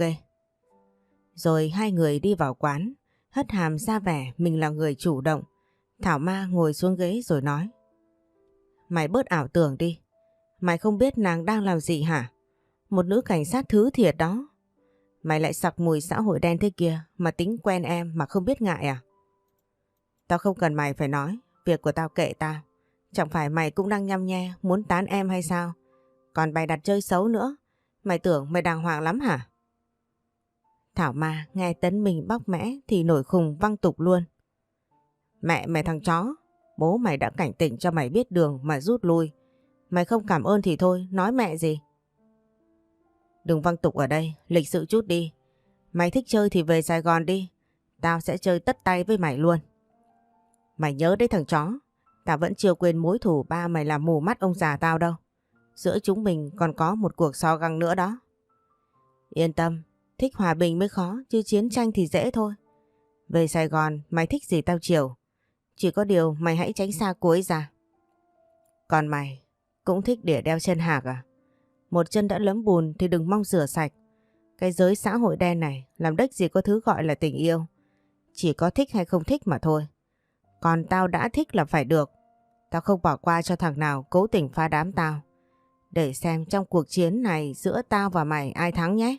Rồi hai người đi vào quán, hất hàm ra vẻ mình là người chủ động. Thảo Ma ngồi xuống ghế rồi nói. Mày bớt ảo tưởng đi. Mày không biết nàng đang làm gì hả? Một nữ cảnh sát thứ thiệt đó. Mày lại sặc mùi xã hội đen thế kia mà tính quen em mà không biết ngại à? Tao không cần mày phải nói. Việc của tao kệ tao. Chẳng phải mày cũng đang nhăm nhe muốn tán em hay sao? Còn bày đặt chơi xấu nữa. Mày tưởng mày đàng hoàng lắm hả? Thảo Ma nghe Tấn Minh bóc mẽ thì nổi khùng văng tục luôn. Mẹ mày thằng chó. Bố mày đã cảnh tỉnh cho mày biết đường mà rút lui. Mày không cảm ơn thì thôi, nói mẹ gì. Đừng văng tục ở đây, lịch sự chút đi. Mày thích chơi thì về Sài Gòn đi. Tao sẽ chơi tất tay với mày luôn. Mày nhớ đấy thằng chó. Tao vẫn chưa quên mối thù ba mày làm mù mắt ông già tao đâu. Giữa chúng mình còn có một cuộc so găng nữa đó. Yên tâm, thích hòa bình mới khó chứ chiến tranh thì dễ thôi. Về Sài Gòn mày thích gì tao chiều. Chỉ có điều mày hãy tránh xa cô ấy ra. Còn mày cũng thích đỉa đeo chân hạc à? Một chân đã lấm bùn thì đừng mong rửa sạch. Cái giới xã hội đen này làm đếch gì có thứ gọi là tình yêu. Chỉ có thích hay không thích mà thôi. Còn tao đã thích là phải được. Tao không bỏ qua cho thằng nào cố tình phá đám tao. Để xem trong cuộc chiến này giữa tao và mày ai thắng nhé.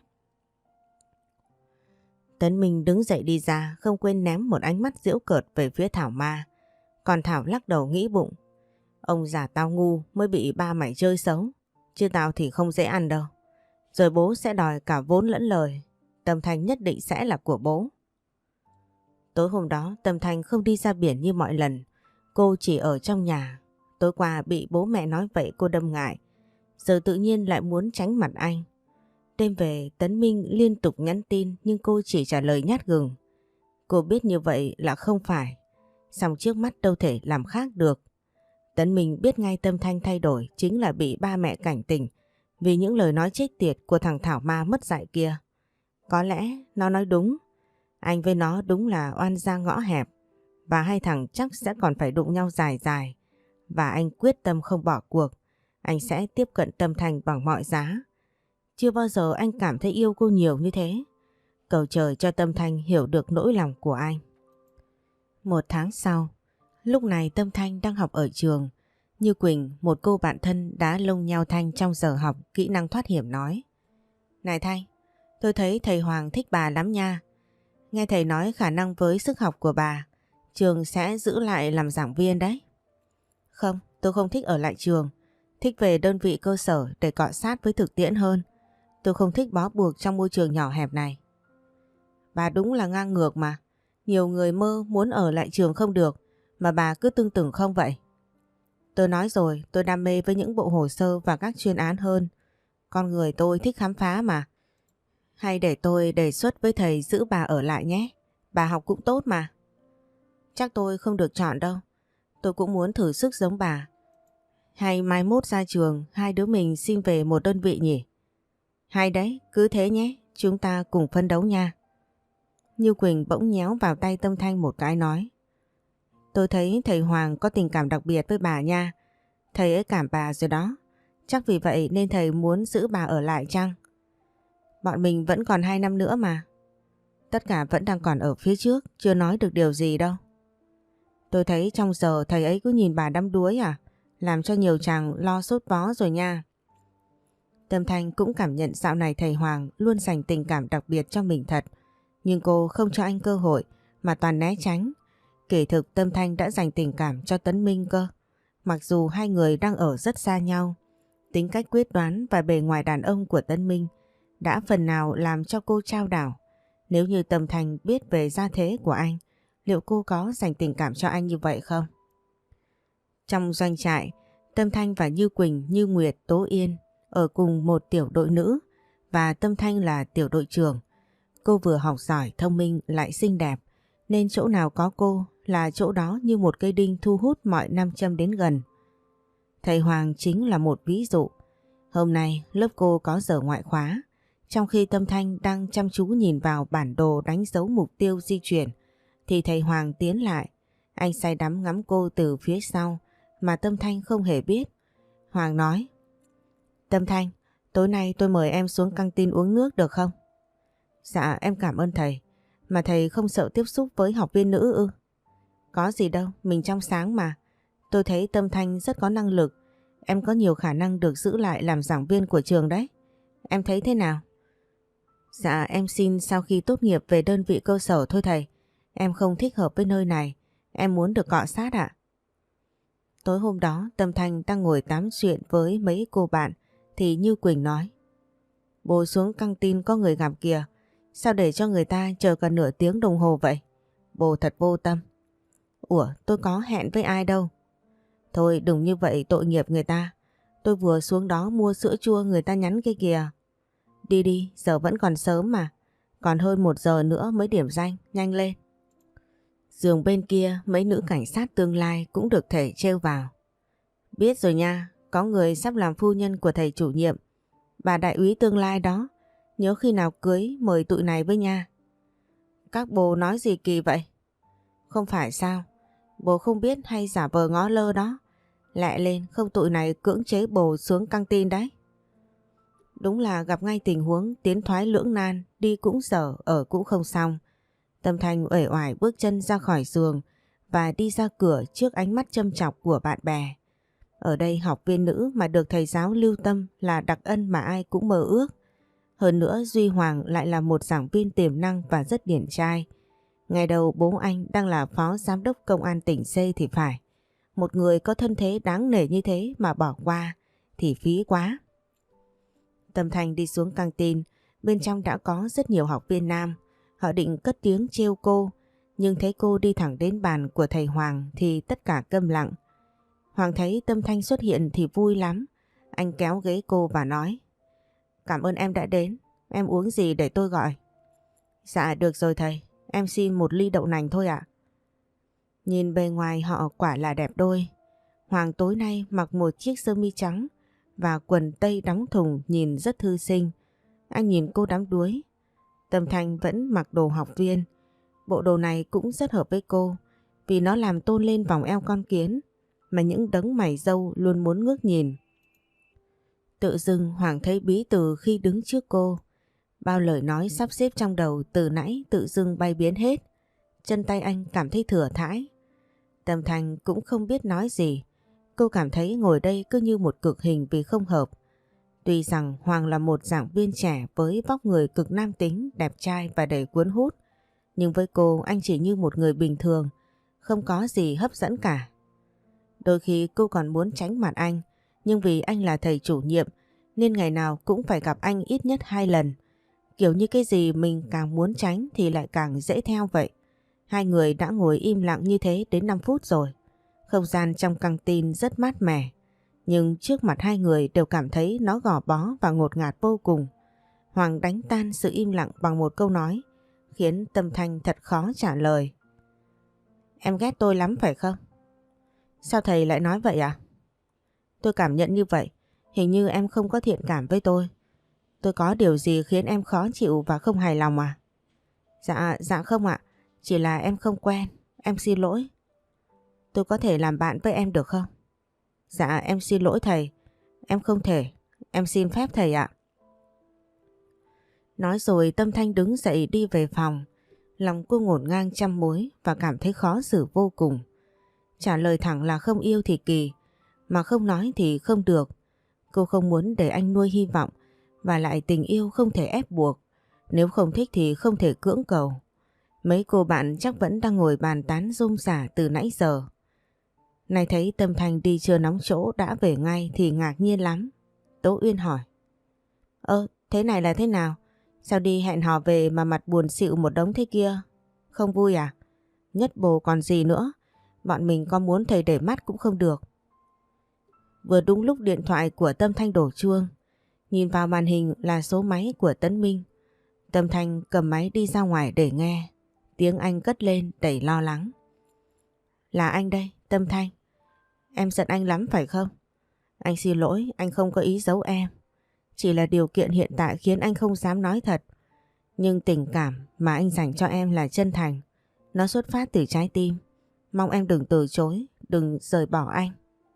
Tấn Minh đứng dậy đi ra, không quên ném một ánh mắt giễu cợt về phía Thảo Ma. Còn Thảo lắc đầu nghĩ bụng. Ông già tao ngu mới bị ba mày chơi xấu. Chứ tao thì không dễ ăn đâu. Rồi bố sẽ đòi cả vốn lẫn lời. Tâm Thanh nhất định sẽ là của bố. Tối hôm đó Tâm Thanh không đi ra biển như mọi lần. Cô chỉ ở trong nhà. Tối qua bị bố mẹ nói vậy cô đâm ngại. Giờ tự nhiên lại muốn tránh mặt anh. Đêm về Tấn Minh liên tục nhắn tin nhưng cô chỉ trả lời nhát gừng. Cô biết như vậy là không phải. Song trước mắt đâu thể làm khác được. Tấn Minh biết ngay Tâm Thanh thay đổi chính là bị ba mẹ cảnh tỉnh vì những lời nói chết tiệt của thằng Thảo Ma mất dạy kia. Có lẽ nó nói đúng. Anh với nó đúng là oan gia ngõ hẹp và hai thằng chắc sẽ còn phải đụng nhau dài dài. Và anh quyết tâm không bỏ cuộc. Anh sẽ tiếp cận Tâm Thanh bằng mọi giá. Chưa bao giờ anh cảm thấy yêu cô nhiều như thế. Cầu trời cho Tâm Thanh hiểu được nỗi lòng của anh. Một tháng sau, lúc này Tâm Thanh đang học ở trường. Như Quỳnh, một cô bạn thân đã lông nhau Thanh trong giờ học kỹ năng thoát hiểm nói. Này Thanh, tôi thấy thầy Hoàng thích bà lắm nha. Nghe thầy nói khả năng với sức học của bà, trường sẽ giữ lại làm giảng viên đấy. Không, tôi không thích ở lại trường. Thích về đơn vị cơ sở để cọ sát với thực tiễn hơn. Tôi không thích bó buộc trong môi trường nhỏ hẹp này. Bà đúng là ngang ngược mà. Nhiều người mơ muốn ở lại trường không được, mà bà cứ tưng tửng không vậy. Tôi nói rồi, tôi đam mê với những bộ hồ sơ và các chuyên án hơn. Con người tôi thích khám phá mà. Hay để tôi đề xuất với thầy giữ bà ở lại nhé. Bà học cũng tốt mà. Chắc tôi không được chọn đâu. Tôi cũng muốn thử sức giống bà. Hay mai mốt ra trường hai đứa mình xin về một đơn vị nhỉ? Hay đấy, cứ thế nhé, chúng ta cùng phấn đấu nha. Như Quỳnh bỗng nhéo vào tay Tâm Thanh một cái nói. Tôi thấy thầy Hoàng có tình cảm đặc biệt với bà nha. Thầy ấy cảm bà rồi đó. Chắc vì vậy nên thầy muốn giữ bà ở lại chăng? Bọn mình vẫn còn 2 năm nữa mà. Tất cả vẫn đang còn ở phía trước, chưa nói được điều gì đâu. Tôi thấy trong giờ thầy ấy cứ nhìn bà đắm đuối à? Làm cho nhiều chàng lo sốt vó rồi nha. Tâm Thanh cũng cảm nhận dạo này thầy Hoàng luôn dành tình cảm đặc biệt cho mình thật. Nhưng cô không cho anh cơ hội mà toàn né tránh. Kể thực Tâm Thanh đã dành tình cảm cho Tấn Minh cơ. Mặc dù hai người đang ở rất xa nhau, tính cách quyết đoán và bề ngoài đàn ông của Tấn Minh đã phần nào làm cho cô chao đảo. Nếu như Tâm Thanh biết về gia thế của anh, liệu cô có dành tình cảm cho anh như vậy không? Trong doanh trại, Tâm Thanh và Như Quỳnh, Như Nguyệt, Tố Yên ở cùng một tiểu đội nữ và Tâm Thanh là tiểu đội trưởng. Cô vừa học giỏi, thông minh lại xinh đẹp nên chỗ nào có cô là chỗ đó như một cây đinh thu hút mọi nam châm đến gần. Thầy Hoàng chính là một ví dụ. Hôm nay lớp cô có giờ ngoại khóa. Trong khi Tâm Thanh đang chăm chú nhìn vào bản đồ đánh dấu mục tiêu di chuyển thì thầy Hoàng tiến lại. Anh say đắm ngắm cô từ phía sau mà Tâm Thanh không hề biết. Hoàng nói: Tâm Thanh, tối nay tôi mời em xuống căng tin uống nước được không? Dạ em cảm ơn thầy. Mà thầy không sợ tiếp xúc với học viên nữ ư? Có gì đâu, mình trong sáng mà. Tôi thấy Tâm Thanh rất có năng lực. Em có nhiều khả năng được giữ lại làm giảng viên của trường đấy. Em thấy thế nào? Dạ em xin sau khi tốt nghiệp về đơn vị cơ sở thôi thầy. Em không thích hợp với nơi này. Em muốn được cọ sát ạ. Tối hôm đó Tâm Thanh đang ngồi tám chuyện với mấy cô bạn thì Như Quỳnh nói: Bố xuống căng tin có người gặp kìa. Sao để cho người ta chờ cả nửa tiếng đồng hồ vậy? Bố thật vô tâm. Ủa tôi có hẹn với ai đâu. Thôi đừng như vậy tội nghiệp người ta. Tôi vừa xuống đó mua sữa chua người ta nhắn kia kìa. Đi đi, giờ vẫn còn sớm mà. Còn hơn 1 giờ nữa mới điểm danh, nhanh lên. Giường bên kia mấy nữ cảnh sát tương lai cũng được thể trêu vào. Biết rồi nha, có người sắp làm phu nhân của thầy chủ nhiệm. Bà đại úy tương lai đó. Nhớ khi nào cưới mời tụi này với nha. Các bồ nói gì kỳ vậy? Không phải sao? Bồ không biết hay giả vờ ngó lơ đó. Lẹ lên không tụi này cưỡng chế bồ xuống căng tin đấy. Đúng là gặp ngay tình huống tiến thoái lưỡng nan, đi cũng dở, ở cũng không xong. Tâm Thanh uể oải bước chân ra khỏi giường và đi ra cửa trước ánh mắt châm chọc của bạn bè. Ở đây học viên nữ mà được thầy giáo lưu tâm là đặc ân mà ai cũng mơ ước. Hơn nữa Duy Hoàng lại là một giảng viên tiềm năng và rất điển trai. Ngày đầu bố anh đang là phó giám đốc công an tỉnh C thì phải. Một người có thân thế đáng nể như thế mà bỏ qua thì phí quá. Tâm Thanh đi xuống căng tin, bên trong đã có rất nhiều học viên nam. Họ định cất tiếng trêu cô, nhưng thấy cô đi thẳng đến bàn của thầy Hoàng thì tất cả câm lặng. Hoàng thấy Tâm Thanh xuất hiện thì vui lắm. Anh kéo ghế cô và nói: Cảm ơn em đã đến, em uống gì để tôi gọi? Dạ được rồi thầy, em xin 1 ly đậu nành thôi ạ. Nhìn bề ngoài họ quả là đẹp đôi. Hoàng tối nay mặc một chiếc sơ mi trắng và quần tây đóng thùng nhìn rất thư sinh. Anh nhìn cô đắm đuối. Tâm Thanh vẫn mặc đồ học viên. Bộ đồ này cũng rất hợp với cô vì nó làm tôn lên vòng eo con kiến mà những đấng mày râu luôn muốn ngước nhìn. Tự dưng Hoàng thấy bí từ khi đứng trước cô. Bao lời nói sắp xếp trong đầu từ nãy tự dưng bay biến hết. Chân tay anh cảm thấy thừa thãi. Tâm Thanh cũng không biết nói gì. Cô cảm thấy ngồi đây cứ như một cực hình vì không hợp. Tuy rằng Hoàng là một giảng viên trẻ với vóc người cực nam tính, đẹp trai và đầy cuốn hút, nhưng với cô anh chỉ như một người bình thường, không có gì hấp dẫn cả. Đôi khi cô còn muốn tránh mặt anh, nhưng vì anh là thầy chủ nhiệm nên ngày nào cũng phải gặp anh ít nhất 2 lần. Kiểu như cái gì mình càng muốn tránh thì lại càng dễ theo vậy. Hai người đã ngồi im lặng như thế đến 5 phút rồi. Không gian trong căng tin rất mát mẻ. Nhưng trước mặt hai người đều cảm thấy nó gò bó và ngột ngạt vô cùng. Hoàng đánh tan sự im lặng bằng một câu nói, khiến Tâm Thanh thật khó trả lời. Em ghét tôi lắm phải không? Sao thầy lại nói vậy ạ? tôi cảm nhận như vậy. Hình như em không có thiện cảm với tôi. Tôi có điều gì khiến em khó chịu và không hài lòng à? Dạ không ạ. Chỉ là em không quen. Em xin lỗi. Tôi có thể làm bạn với em được không? Dạ em xin lỗi thầy. Em không thể. Em xin phép thầy ạ. Nói rồi Tâm Thanh đứng dậy đi về phòng. Lòng cô ngổn ngang trăm mối và cảm thấy khó xử vô cùng. Trả lời thẳng là không yêu thì kỳ, mà không nói thì không được. Cô không muốn để anh nuôi hy vọng, và lại tình yêu không thể ép buộc. Nếu không thích thì không thể cưỡng cầu. Mấy cô bạn chắc vẫn đang ngồi bàn tán rôm rả từ nãy giờ. Này thấy Tâm Thanh đi chưa nóng chỗ đã về ngay thì ngạc nhiên lắm. Tố Uyên hỏi. Thế này là thế nào? Sao đi hẹn hò về mà mặt buồn xịu một đống thế kia? Không vui à? Nhất bồ còn gì nữa? Bọn mình có muốn thầy để mắt cũng không được. Vừa đúng lúc điện thoại của Tâm Thanh đổ chuông. Nhìn vào màn hình là số máy của Tấn Minh. Tâm Thanh cầm máy đi ra ngoài để nghe. Tiếng anh cất lên đầy lo lắng. Là anh đây, Tâm Thanh. Em giận anh lắm phải không? Anh xin lỗi, anh không có ý giấu em. Chỉ là điều kiện hiện tại khiến anh không dám nói thật. Nhưng tình cảm mà anh dành cho em là chân thành. Nó xuất phát từ trái tim. Mong em đừng từ chối, đừng rời bỏ anh.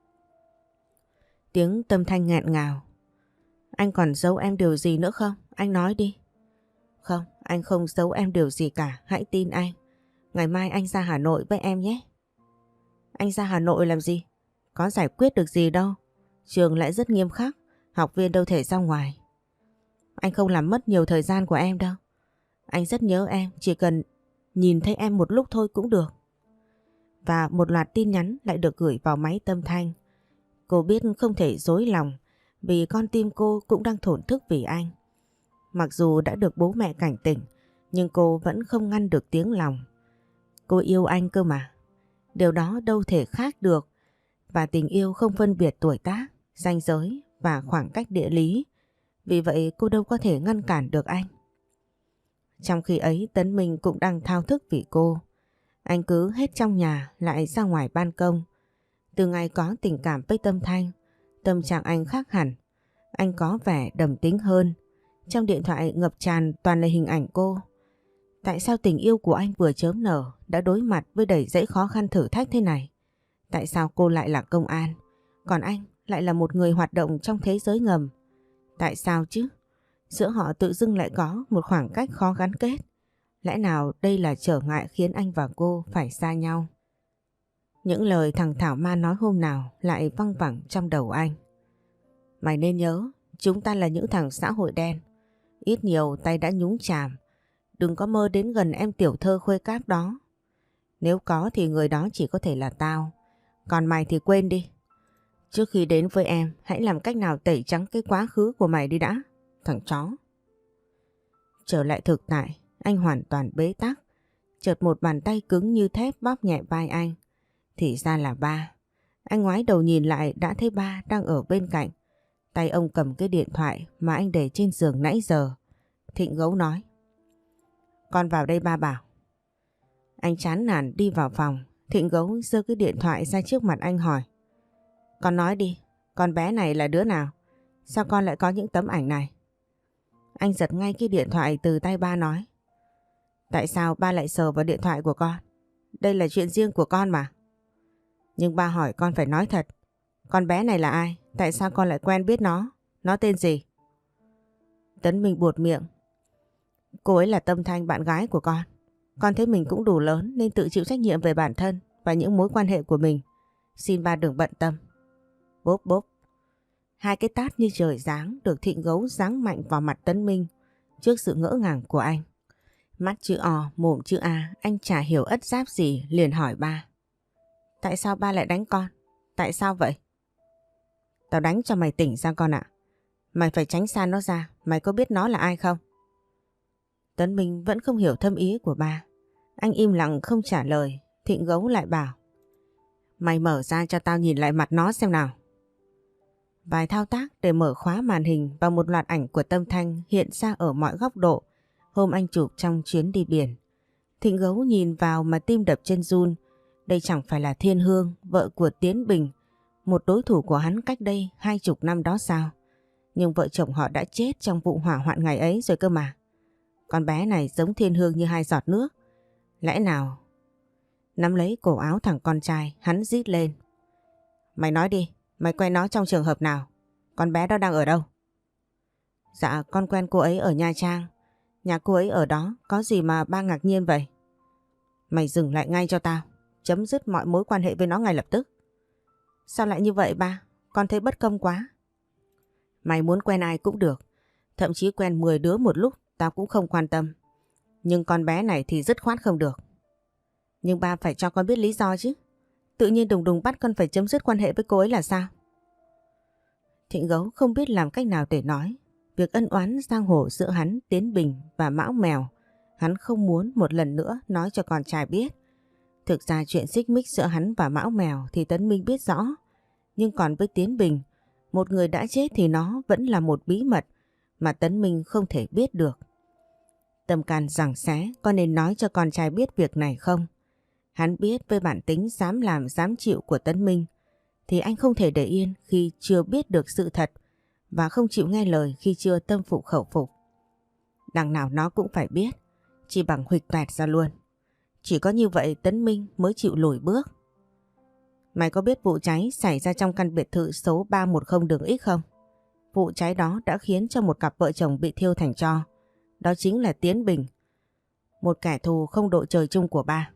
Tiếng Tâm Thanh nghẹn ngào. Anh còn giấu em điều gì nữa không? Anh nói đi. Không, anh không giấu em điều gì cả, hãy tin anh. Ngày mai anh ra Hà Nội với em nhé. Anh ra Hà Nội làm gì? Có giải quyết được gì đâu. Trường lại rất nghiêm khắc, học viên đâu thể ra ngoài. Anh không làm mất nhiều thời gian của em đâu. Anh rất nhớ em, chỉ cần nhìn thấy em một lúc thôi cũng được. Và một loạt tin nhắn lại được gửi vào máy Tâm Thanh. Cô biết không thể dối lòng vì con tim cô cũng đang thổn thức vì anh. Mặc dù đã được bố mẹ cảnh tỉnh, nhưng cô vẫn không ngăn được tiếng lòng. Cô yêu anh cơ mà. Điều đó đâu thể khác được. Và tình yêu không phân biệt tuổi tác, ranh giới và khoảng cách địa lý. Vì vậy cô đâu có thể ngăn cản được anh. Trong khi ấy Tấn Minh cũng đang thao thức vì cô. Anh cứ hết trong nhà lại ra ngoài ban công. Từ ngày có tình cảm với Tâm Thanh, tâm trạng anh khác hẳn. Anh có vẻ đầm tính hơn. Trong điện thoại ngập tràn toàn là hình ảnh cô. Tại sao tình yêu của anh vừa chớm nở đã đối mặt với đầy dẫy khó khăn thử thách thế này? Tại sao cô lại là công an, còn anh lại là một người hoạt động trong thế giới ngầm? Tại sao chứ? Giữa họ tự dưng lại có một khoảng cách khó gắn kết. Lẽ nào đây là trở ngại khiến anh và cô phải xa nhau? Những lời thằng Thảo Man nói hôm nào lại văng vẳng trong đầu anh. Mày nên nhớ, chúng ta là những thằng xã hội đen. Ít nhiều tay đã nhúng chàm. Đừng có mơ đến gần em tiểu thơ khuê các đó. Nếu có thì người đó chỉ có thể là tao. Còn mày thì quên đi. Trước khi đến với em, hãy làm cách nào tẩy trắng cái quá khứ của mày đi đã, thằng chó. Trở lại thực tại, anh hoàn toàn bế tắc. Chợt một bàn tay cứng như thép bóp nhẹ vai anh. Thì ra là ba. Anh ngoái đầu nhìn lại đã thấy ba đang ở bên cạnh. Tay ông cầm cái điện thoại mà anh để trên giường nãy giờ. Thịnh Gấu nói. Con vào đây ba bảo. Anh chán nản đi vào phòng. Thịnh Gấu giơ cái điện thoại ra trước mặt anh hỏi. Con nói đi, con bé này là đứa nào? Sao con lại có những tấm ảnh này? Anh giật ngay cái điện thoại từ tay ba nói. Tại sao ba lại sờ vào điện thoại của con? Đây là chuyện riêng của con mà. Nhưng ba hỏi con phải nói thật. Con bé này là ai? Tại sao con lại quen biết nó? Nó tên gì? Tấn Minh buột miệng. Cô ấy là Tâm Thanh, bạn gái của con. Con thấy mình cũng đủ lớn nên tự chịu trách nhiệm về bản thân và những mối quan hệ của mình. Xin ba đừng bận tâm. Bốp bốp. Hai cái tát như trời giáng được Thịnh Gấu giáng mạnh vào mặt Tấn Minh trước sự ngỡ ngàng của anh. Mắt chữ O, mồm chữ A, anh chả hiểu ất giáp gì liền hỏi ba. Tại sao ba lại đánh con? Tại sao vậy? Tao đánh cho mày tỉnh ra con ạ. Mày phải tránh xa nó ra, mày có biết nó là ai không? Tấn Minh vẫn không hiểu thâm ý của ba. Anh im lặng không trả lời. Thịnh Gấu lại bảo. Mày mở ra cho tao nhìn lại mặt nó xem nào. Vài thao tác để mở khóa màn hình và một loạt ảnh của Tâm Thanh hiện ra ở mọi góc độ hôm anh chụp trong chuyến đi biển. Thịnh Gấu nhìn vào mà tim đập chân run. Đây chẳng phải là Thiên Hương, vợ của Tiến Bình, một đối thủ của hắn cách đây 20 năm đó sao? Nhưng vợ chồng họ đã chết trong vụ hỏa hoạn ngày ấy rồi cơ mà. Con bé này giống Thiên Hương như hai giọt nước. Lẽ nào? Nắm lấy cổ áo thằng con trai, hắn rít lên. Mày nói đi, mày quen nó trong trường hợp nào? Con bé đó đang ở đâu? Dạ con quen cô ấy ở Nha Trang. Nhà cô ấy ở đó, có gì mà ba ngạc nhiên vậy? Mày dừng lại ngay cho tao. Chấm dứt mọi mối quan hệ với nó ngay lập tức. Sao lại như vậy ba? Con thấy bất công quá. Mày muốn quen ai cũng được. Thậm chí quen 10 đứa một lúc tao cũng không quan tâm. Nhưng con bé này thì dứt khoát không được. Nhưng ba phải cho con biết lý do chứ. Tự nhiên đùng đùng bắt con phải chấm dứt quan hệ với cô ấy là sao? Thịnh Gấu không biết làm cách nào để nói. Việc ân oán giang hồ giữa hắn, Tiến Bình và Mão Mèo, hắn không muốn một lần nữa nói cho con trai biết. Thực ra chuyện xích mích giữa hắn và Mão Mèo thì Tấn Minh biết rõ. Nhưng còn với Tiến Bình, một người đã chết thì nó vẫn là một bí mật mà Tấn Minh không thể biết được. Tâm can giằng xé, có nên nói cho con trai biết việc này không? Hắn biết với bản tính dám làm dám chịu của Tấn Minh thì anh không thể để yên khi chưa biết được sự thật và không chịu nghe lời khi chưa tâm phục khẩu phục. Đằng nào nó cũng phải biết, chỉ bằng huỵch toẹt ra luôn. Chỉ có như vậy Tấn Minh mới chịu lùi bước. Mày có biết vụ cháy xảy ra trong căn biệt thự số 310 đường X không? Vụ cháy đó đã khiến cho một cặp vợ chồng bị thiêu thành tro. Đó chính là Tiến Bình, một kẻ thù không đội trời chung của ba.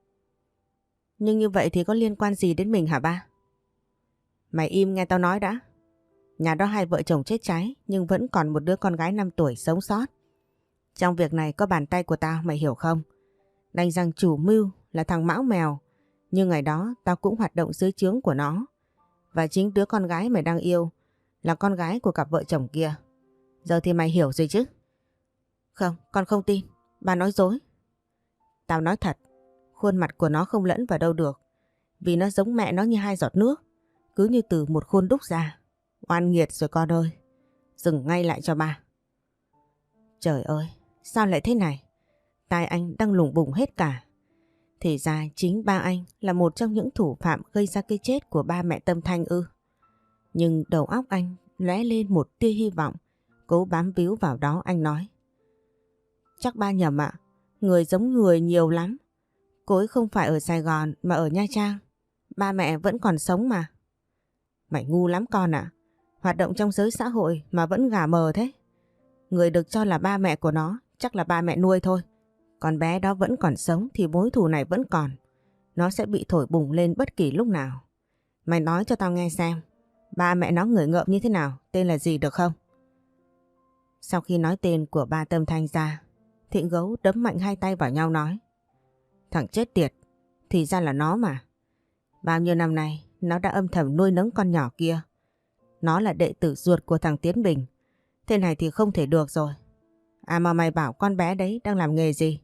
Nhưng như vậy thì có liên quan gì đến mình hả ba? Mày im nghe tao nói đã. Nhà đó hai vợ chồng chết cháy nhưng vẫn còn một đứa con gái 5 tuổi sống sót. Trong việc này có bàn tay của tao, mày hiểu không? Đành rằng chủ mưu là thằng Mão Mèo, nhưng ngày đó tao cũng hoạt động dưới trướng của nó. Và chính đứa con gái mày đang yêu là con gái của cặp vợ chồng kia. Giờ thì mày hiểu rồi chứ? Không, con không tin. Bà nói dối. Tao nói thật, khuôn mặt của nó không lẫn vào đâu được. Vì nó giống mẹ nó như hai giọt nước, cứ như từ một khuôn đúc ra. Oan nghiệt rồi con ơi. Dừng ngay lại cho ba. Trời ơi, sao lại thế này? Tai anh đang lủng bủng hết cả. Thì ra chính ba anh là một trong những thủ phạm gây ra cái chết của ba mẹ Tâm Thanh ư? Nhưng đầu óc anh lóe lên một tia hy vọng. Cố bám víu vào đó anh nói. Chắc ba nhầm ạ. Người giống người nhiều lắm. Cô ấy không phải ở Sài Gòn mà ở Nha Trang. Ba mẹ vẫn còn sống mà. Mày ngu lắm con ạ. Hoạt động trong giới xã hội mà vẫn gà mờ thế. Người được cho là ba mẹ của nó chắc là ba mẹ nuôi thôi. Con bé đó vẫn còn sống thì mối thù này vẫn còn. Nó sẽ bị thổi bùng lên bất kỳ lúc nào. Mày nói cho tao nghe xem. Ba mẹ nó người ngợm như thế nào, tên là gì được không? Sau khi nói tên của ba Tâm Thanh ra, Thịnh Gấu đấm mạnh hai tay vào nhau nói. Thằng chết tiệt, thì ra là nó mà. Bao nhiêu năm nay nó đã âm thầm nuôi nấng con nhỏ kia. Nó là đệ tử ruột của thằng Tiến Bình. Thế này thì không thể được rồi. À mà mày bảo con bé đấy đang làm nghề gì?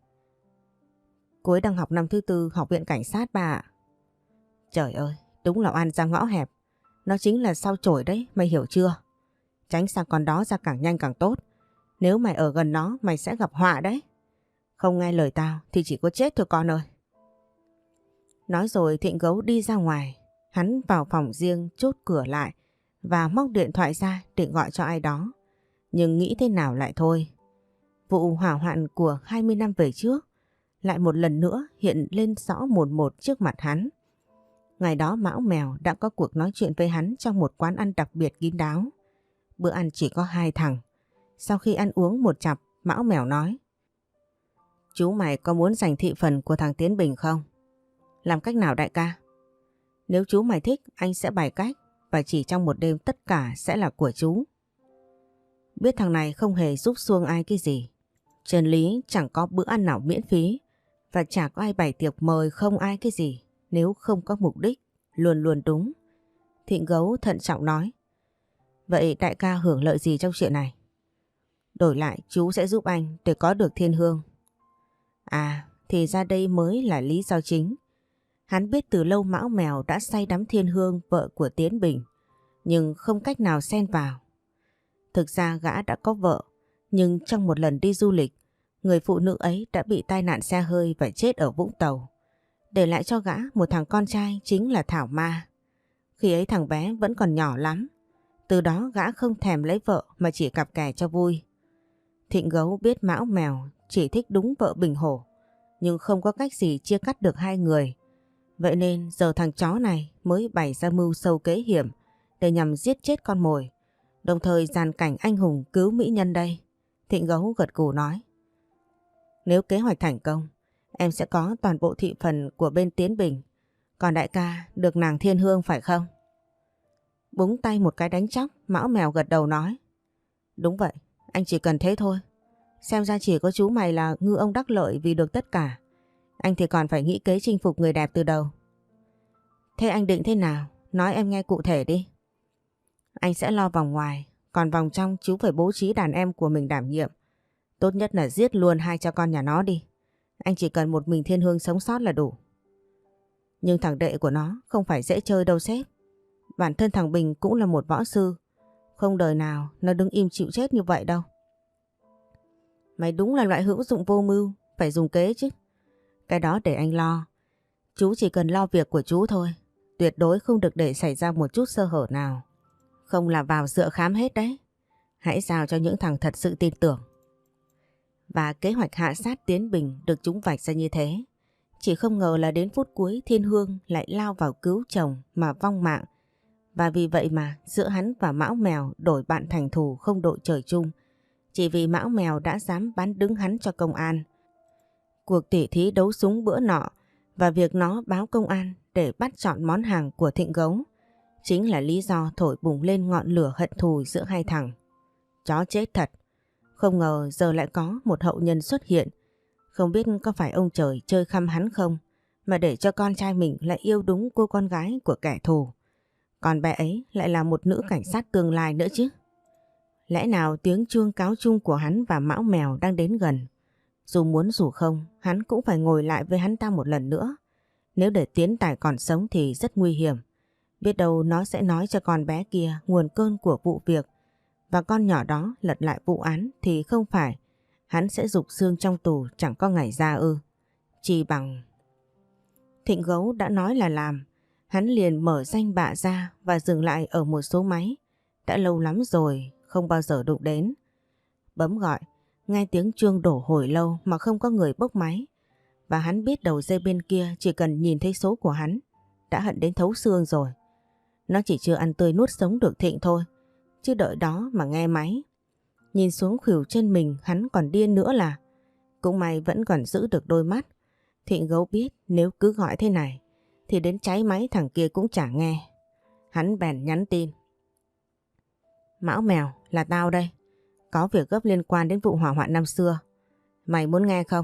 Cô ấy đang học năm thứ 4 học viện cảnh sát ba ạ. Trời ơi, đúng là oan ra ngõ hẹp. Nó chính là sao chổi đấy, mày hiểu chưa? Tránh sang con đó ra càng nhanh càng tốt. Nếu mày ở gần nó mày sẽ gặp họa đấy. Không nghe lời tao thì chỉ có chết thôi con ơi. Nói rồi Thịnh Gấu đi ra ngoài. Hắn vào phòng riêng chốt cửa lại và móc điện thoại ra định gọi cho ai đó. Nhưng nghĩ thế nào lại thôi. Vụ hỏa hoạn của 20 năm về trước lại một lần nữa hiện lên rõ mồn một trước mặt hắn. Ngày đó Mão Mèo đã có cuộc nói chuyện với hắn trong một quán ăn đặc biệt kín đáo. Bữa ăn chỉ có 2 thằng. Sau khi ăn uống một chặp, Mão Mèo nói. Chú mày có muốn giành thị phần của thằng Tiến Bình không? Làm cách nào đại ca? Nếu chú mày thích, anh sẽ bày cách và chỉ trong một đêm tất cả sẽ là của chú. Biết thằng này không hề giúp xuông ai cái gì. Chân lý chẳng có bữa ăn nào miễn phí và chả có ai bày tiệc mời không ai cái gì nếu không có mục đích, luôn luôn đúng. Thịnh Gấu thận trọng nói. Vậy đại ca hưởng lợi gì trong chuyện này? Đổi lại chú sẽ giúp anh để có được Thiên Hương. À, thì ra đây mới là lý do chính. Hắn biết từ lâu Mão Mèo đã say đắm Thiên Hương, vợ của Tiến Bình, nhưng không cách nào xen vào. Thực ra gã đã có vợ, nhưng trong một lần đi du lịch, người phụ nữ ấy đã bị tai nạn xe hơi và chết ở Vũng Tàu, để lại cho gã một thằng con trai chính là Thảo Ma. Khi ấy thằng bé vẫn còn nhỏ lắm. Từ đó gã không thèm lấy vợ mà chỉ cặp kè cho vui. Thịnh Gấu biết Mão Mèo chỉ thích đúng vợ Bình Hổ, nhưng không có cách gì chia cắt được hai người. Vậy nên giờ thằng chó này mới bày ra mưu sâu kế hiểm để nhằm giết chết con mồi, đồng thời dàn cảnh anh hùng cứu mỹ nhân đây. Thịnh Gấu gật gù nói. Nếu kế hoạch thành công, em sẽ có toàn bộ thị phần của bên Tiến Bình. Còn đại ca được nàng Thiên Hương phải không? Búng tay một cái đánh chóc, Mão Mèo gật đầu nói. Đúng vậy, anh chỉ cần thế thôi. Xem ra chỉ có chú mày là ngư ông đắc lợi vì được tất cả. Anh thì còn phải nghĩ kế chinh phục người đẹp từ đầu. Thế anh định thế nào? Nói em nghe cụ thể đi. Anh sẽ lo vòng ngoài, còn vòng trong chú phải bố trí đàn em của mình đảm nhiệm. Tốt nhất là giết luôn hai cha con nhà nó đi. Anh chỉ cần một mình Thiên Hương sống sót là đủ. Nhưng thằng đệ của nó không phải dễ chơi đâu sếp. Bản thân thằng Bình cũng là một võ sư. Không đời nào nó đứng im chịu chết như vậy đâu. Mày đúng là loại hữu dụng vô mưu, phải dùng kế chứ. Cái đó để anh lo. Chú chỉ cần lo việc của chú thôi. Tuyệt đối không được để xảy ra một chút sơ hở nào. Không là vào dựa khám hết đấy. Hãy giao cho những thằng thật sự tin tưởng. Và kế hoạch hạ sát Tiến Bình được chúng vạch ra như thế. Chỉ không ngờ là đến phút cuối Thiên Hương lại lao vào cứu chồng mà vong mạng. Và vì vậy mà giữa hắn và Mão Mèo đổi bạn thành thù không đội trời chung. Chỉ vì Mão Mèo đã dám bán đứng hắn cho công an. Cuộc tỉ thí đấu súng bữa nọ và việc nó báo công an để bắt chọn món hàng của Thịnh Gấu chính là lý do thổi bùng lên ngọn lửa hận thù giữa hai thằng. Chó chết thật. Không ngờ giờ lại có một hậu nhân xuất hiện. Không biết có phải ông trời chơi khăm hắn không mà để cho con trai mình lại yêu đúng cô con gái của kẻ thù. Còn bé ấy lại là một nữ cảnh sát tương lai nữa chứ. Lẽ nào tiếng chuông cáo chung của hắn và Mão Mèo đang đến gần. Dù muốn dù không, hắn cũng phải ngồi lại với hắn ta một lần nữa. Nếu để Tiến Tài còn sống thì rất nguy hiểm. Biết đâu nó sẽ nói cho con bé kia nguồn cơn của vụ việc. Và con nhỏ đó lật lại vụ án thì không phải hắn sẽ rục xương trong tù chẳng có ngày ra ư. Chỉ bằng... Thịnh Gấu đã nói là làm. Hắn liền mở danh bạ ra và dừng lại ở một số máy. Đã lâu lắm rồi, không bao giờ đụng đến. Bấm gọi, nghe tiếng chuông đổ hồi lâu mà không có người bốc máy. Và hắn biết đầu dây bên kia chỉ cần nhìn thấy số của hắn đã hận đến thấu xương rồi. Nó chỉ chưa ăn tươi nuốt sống được Thịnh thôi. Chứ đợi đó mà nghe máy. Nhìn xuống khuỷu chân mình hắn còn điên nữa là. Cũng may vẫn còn giữ được đôi mắt. Thịnh Gấu biết nếu cứ gọi thế này thì đến cháy máy thằng kia cũng chả nghe. Hắn bèn nhắn tin. Mão Mèo, là tao đây. Có việc gấp liên quan đến vụ hỏa hoạn năm xưa. Mày muốn nghe không?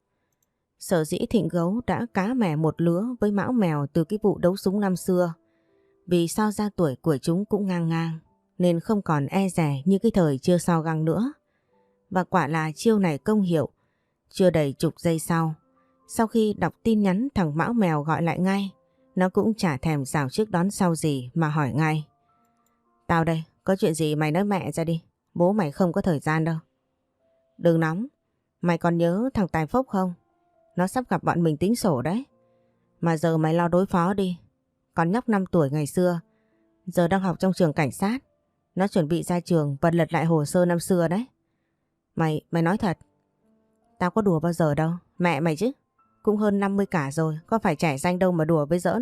Sở dĩ Thịnh Gấu đã cá mè một lứa với Mão Mèo từ cái vụ đấu súng năm xưa. Vì sao ra tuổi của chúng cũng ngang ngang, nên không còn e dè như cái thời chưa sao găng nữa. Và quả là chiêu này công hiệu. Chưa đầy chục giây sau khi đọc tin nhắn thằng Mão Mèo gọi lại ngay. Nó cũng chả thèm rào trước đón sau gì mà hỏi ngay. Tao đây, có chuyện gì mày nói mẹ ra đi. Bố mày không có thời gian đâu. Đừng nóng. Mày còn nhớ thằng Tài Phốc không? Nó sắp gặp bọn mình tính sổ đấy. Mà giờ mày lo đối phó đi. Con nhóc 5 tuổi ngày xưa giờ đang học trong trường cảnh sát. Nó chuẩn bị ra trường và lật lại hồ sơ năm xưa đấy. Mày nói thật. Tao có đùa bao giờ đâu. Mẹ mày chứ. Cũng hơn 50 cả rồi. Có phải trẻ danh đâu mà đùa với giỡn.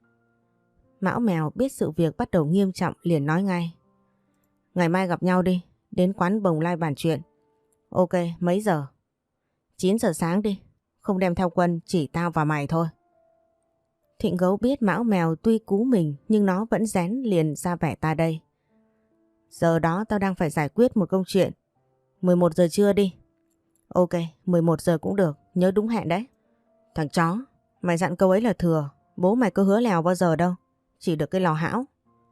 Mão Mèo biết sự việc bắt đầu nghiêm trọng liền nói ngay. Ngày mai gặp nhau đi. Đến quán Bồng Lai bàn chuyện. Ok, mấy giờ? 9 giờ sáng đi. Không đem theo quân, chỉ tao và mày thôi. Thịnh Gấu biết Mão Mèo tuy cú mình nhưng nó vẫn rén liền ra vẻ ta đây. Giờ đó tao đang phải giải quyết một công chuyện. 11 giờ trưa đi. Ok, 11 giờ cũng được, nhớ đúng hẹn đấy. Thằng chó, mày dặn câu ấy là thừa. Bố mày có hứa lèo bao giờ đâu. Chỉ được cái lò hão.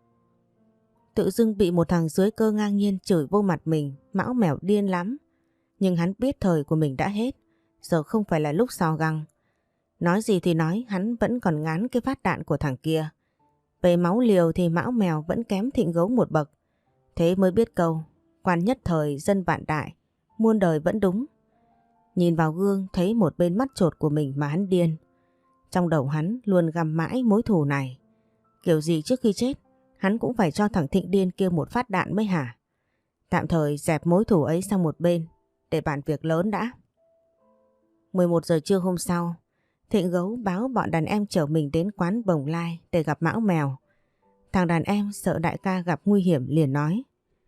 Tự dưng bị một thằng dưới cơ ngang nhiên chửi vô mặt mình. Mão Mèo điên lắm. Nhưng hắn biết thời của mình đã hết. Giờ không phải là lúc sao găng. Nói gì thì nói, hắn vẫn còn ngán cái phát đạn của thằng kia. Về máu liều thì Mão Mèo vẫn kém Thịnh Gấu một bậc. Thế mới biết câu, quan nhất thời dân vạn đại, muôn đời vẫn đúng. Nhìn vào gương thấy một bên mắt chột của mình mà hắn điên. Trong đầu hắn luôn găm mãi mối thù này. Kiểu gì trước khi chết, hắn cũng phải cho thằng Thịnh điên kia một phát đạn mới hả? Tạm thời dẹp mối thù ấy sang một bên, để bàn việc lớn đã. 11 giờ trưa hôm sau, Thịnh Gấu báo bọn đàn em chở mình đến quán Bồng Lai để gặp Mão Mèo. Thằng đàn em sợ đại ca gặp nguy hiểm liền nói: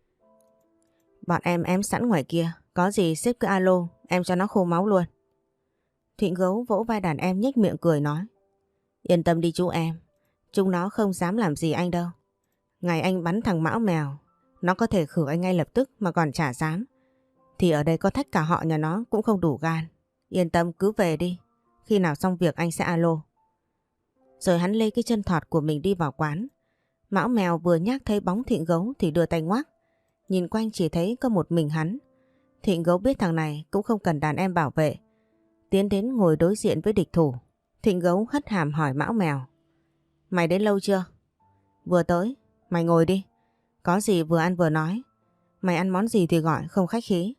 bọn em ém sẵn ngoài kia, có gì sếp cứ alo, em cho nó khô máu luôn. Thịnh Gấu vỗ vai đàn em nhếch miệng cười nói: yên tâm đi chú em, chúng nó không dám làm gì anh đâu. Ngày anh bắn thằng Mão Mèo, nó có thể khử anh ngay lập tức mà còn chả dám. Thì ở đây có thách cả họ nhà nó cũng không đủ gan. Yên tâm cứ về đi, khi nào xong việc anh sẽ alo. Rồi hắn lê cái chân thọt của mình đi vào quán. Mão Mèo vừa nhắc thấy bóng Thịnh Gấu thì đưa tay ngoắc. Nhìn quanh chỉ thấy có một mình hắn. Thịnh Gấu biết thằng này cũng không cần đàn em bảo vệ. Tiến đến ngồi đối diện với địch thủ. Thịnh Gấu hất hàm hỏi Mão Mèo: mày đến lâu chưa? Vừa tới, mày ngồi đi. Có gì vừa ăn vừa nói. Mày ăn món gì thì gọi, không khách khí.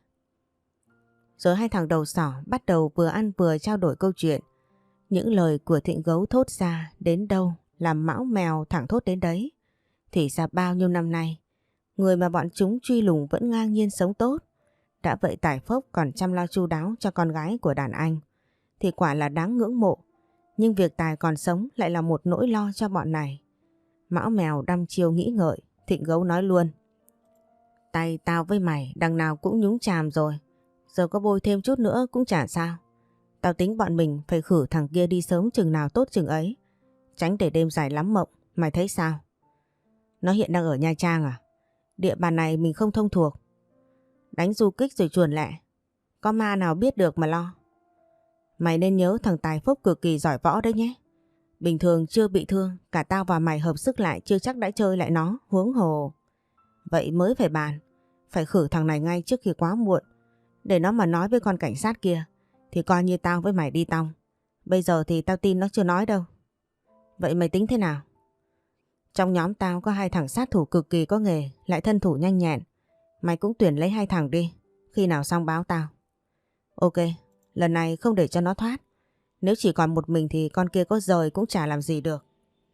Rồi hai thằng đầu sỏ bắt đầu vừa ăn vừa trao đổi câu chuyện. Những lời của Thịnh Gấu thốt ra đến đâu làm Mão Mèo thẳng thốt đến đấy. Thì ra bao nhiêu năm nay, người mà bọn chúng truy lùng vẫn ngang nhiên sống tốt. Đã vậy Tài Phốc còn chăm lo chu đáo cho con gái của đàn anh. Thì quả là đáng ngưỡng mộ. Nhưng việc Tài còn sống lại là một nỗi lo cho bọn này. Mão Mèo đăm chiêu nghĩ ngợi, Thịnh Gấu nói luôn: tay tao với mày đằng nào cũng nhúng chàm rồi. Giờ có bôi thêm chút nữa cũng chả sao. Tao tính bọn mình phải khử thằng kia đi sớm chừng nào tốt chừng ấy. Tránh để đêm dài lắm mộng, mày thấy sao? Nó hiện đang ở Nha Trang à? Địa bàn này mình không thông thuộc. Đánh du kích rồi chuồn lẹ, có ma nào biết được mà lo. Mày nên nhớ thằng Tài Phúc cực kỳ giỏi võ đấy nhé. Bình thường chưa bị thương, cả tao và mày hợp sức lại chưa chắc đã chơi lại nó, huống hồ. Vậy mới phải bàn, phải khử thằng này ngay trước khi quá muộn. Để nó mà nói với con cảnh sát kia thì coi như tao với mày đi tong. Bây giờ thì tao tin nó chưa nói đâu. Vậy mày tính thế nào? Trong nhóm tao có 2 thằng sát thủ cực kỳ có nghề, lại thân thủ nhanh nhẹn. Mày cũng tuyển lấy 2 thằng đi. Khi nào xong báo tao. Ok, lần này không để cho nó thoát. Nếu chỉ còn một mình thì con kia có rời cũng chả làm gì được.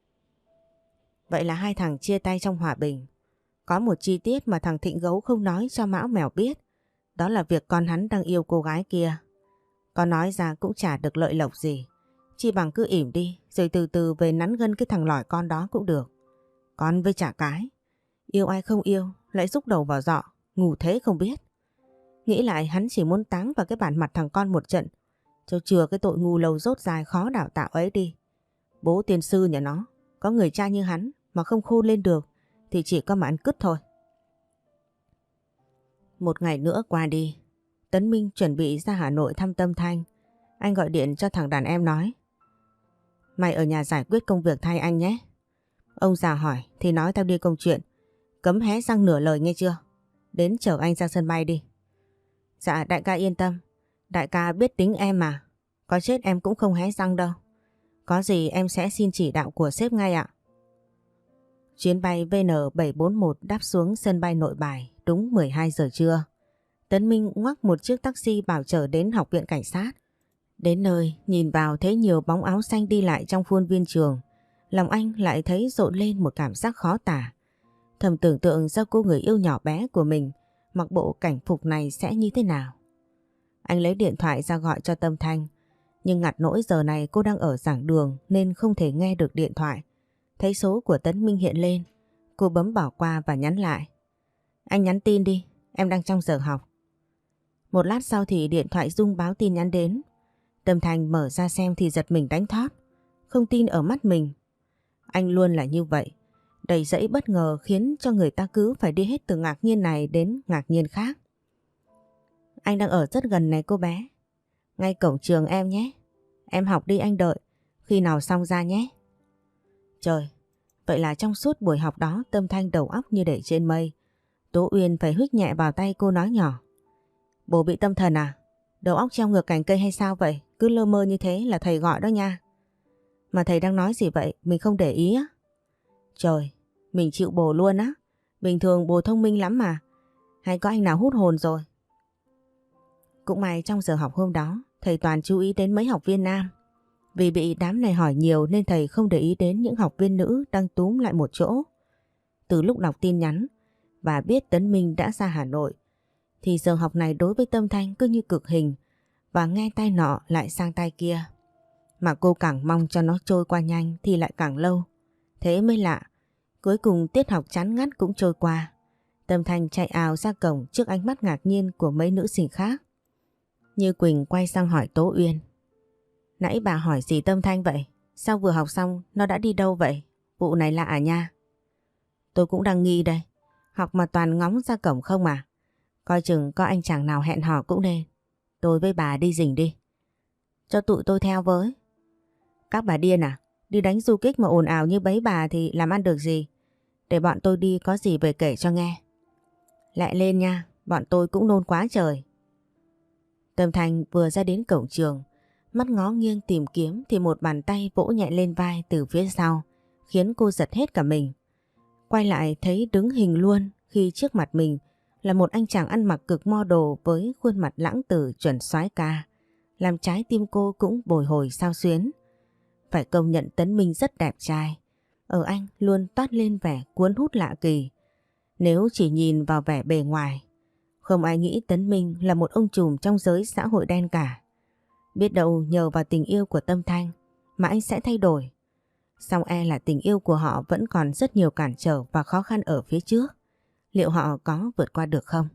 Vậy là 2 thằng chia tay trong hòa bình. Có một chi tiết mà thằng Thịnh Gấu không nói cho Mão Mèo biết. Đó là việc con hắn đang yêu cô gái kia. Con nói ra cũng chả được lợi lộc gì. Chi bằng cứ ỉm đi, rồi từ từ về nắn gân cái thằng lỏi con đó cũng được. Con với chả cái. Yêu ai không yêu, lại rúc đầu vào giọ, ngủ thế không biết. Nghĩ lại hắn chỉ muốn táng vào cái bản mặt thằng con một trận, cho chừa cái tội ngu lâu dốt dài khó đào tạo ấy đi. Bố tiên sư nhà nó, có người cha như hắn mà không khôn lên được thì chỉ có mà ăn cứt thôi. Một ngày nữa qua đi, Tấn Minh chuẩn bị ra Hà Nội thăm Tâm Thanh. Anh gọi điện cho thằng đàn em nói: mày ở nhà giải quyết công việc thay anh nhé. Ông già hỏi thì nói tao đi công chuyện, cấm hé răng nửa lời nghe chưa. Đến chở anh ra sân bay đi. Dạ đại ca yên tâm, đại ca biết tính em mà. Có chết em cũng không hé răng đâu. Có gì em sẽ xin chỉ đạo của sếp ngay ạ. Chuyến bay VN741 đáp xuống sân bay Nội Bài đúng 12 giờ trưa. Tấn Minh ngoắc một chiếc taxi bảo chở đến học viện cảnh sát. Đến nơi nhìn vào thấy nhiều bóng áo xanh đi lại trong khuôn viên trường. Lòng anh lại thấy rộn lên một cảm giác khó tả. Thầm tưởng tượng ra cô người yêu nhỏ bé của mình mặc bộ cảnh phục này sẽ như thế nào. Anh lấy điện thoại ra gọi cho Tâm Thanh. Nhưng ngặt nỗi giờ này cô đang ở giảng đường nên không thể nghe được điện thoại. Thấy số của Tấn Minh hiện lên, cô bấm bỏ qua và nhắn lại: anh nhắn tin đi, em đang trong giờ học. Một lát sau thì điện thoại rung báo tin nhắn đến. Tâm Thanh mở ra xem thì giật mình đánh thót, không tin ở mắt mình. Anh luôn là như vậy, đầy dẫy bất ngờ khiến cho người ta cứ phải đi hết từ ngạc nhiên này đến ngạc nhiên khác. Anh đang ở rất gần này cô bé, ngay cổng trường em nhé. Em học đi anh đợi, khi nào xong ra nhé. Trời, vậy là trong suốt buổi học đó Tâm Thanh đầu óc như để trên mây. Tố Uyên phải huých nhẹ vào tay cô nói nhỏ: bố bị tâm thần à? Đầu óc treo ngược cành cây hay sao vậy? Cứ lơ mơ như thế là thầy gọi đó nha. Mà thầy đang nói gì vậy? Mình không để ý á. Trời, mình chịu bồ luôn á. Bình thường bồ thông minh lắm mà. Hay có anh nào hút hồn rồi? Cũng may trong giờ học hôm đó thầy toàn chú ý đến mấy học viên nam. Vì bị đám này hỏi nhiều nên thầy không để ý đến những học viên nữ đang túm lại một chỗ. Từ lúc đọc tin nhắn và biết Tấn Minh đã ra Hà Nội thì giờ học này đối với Tâm Thanh cứ như cực hình, và nghe tay nọ lại sang tay kia. Mà cô càng mong cho nó trôi qua nhanh thì lại càng lâu. Thế mới lạ, cuối cùng tiết học chán ngắt cũng trôi qua. Tâm Thanh chạy ào ra cổng trước ánh mắt ngạc nhiên của mấy nữ sinh khác. Như Quỳnh quay sang hỏi Tố Uyên. Nãy bà hỏi gì Tâm Thanh vậy? Sao vừa học xong nó đã đi đâu vậy? Vụ này lạ à nha. Tôi cũng đang nghi đây. Học mà toàn ngóng ra cổng không à? Coi chừng có anh chàng nào hẹn hò cũng nên. Tôi với bà đi rình đi. Cho tụi tôi theo với. Các bà điên à? Đi đánh du kích mà ồn ào như bấy bà thì làm ăn được gì? Để bọn tôi đi có gì về kể cho nghe. Lại lên nha, bọn tôi cũng nôn quá trời. Tâm Thanh vừa ra đến cổng trường, mắt ngó nghiêng tìm kiếm thì một bàn tay vỗ nhẹ lên vai từ phía sau, khiến cô giật hết cả mình. Quay lại thấy đứng hình luôn khi trước mặt mình là một anh chàng ăn mặc cực model với khuôn mặt lãng tử chuẩn soái ca, làm trái tim cô cũng bồi hồi xao xuyến. Phải công nhận Tấn Minh rất đẹp trai, ở anh luôn toát lên vẻ cuốn hút lạ kỳ. Nếu chỉ nhìn vào vẻ bề ngoài, không ai nghĩ Tấn Minh là một ông trùm trong giới xã hội đen cả. Biết đâu nhờ vào tình yêu của Tâm Thanh mà anh sẽ thay đổi. Song e là tình yêu của họ vẫn còn rất nhiều cản trở và khó khăn ở phía trước. Liệu họ có vượt qua được không?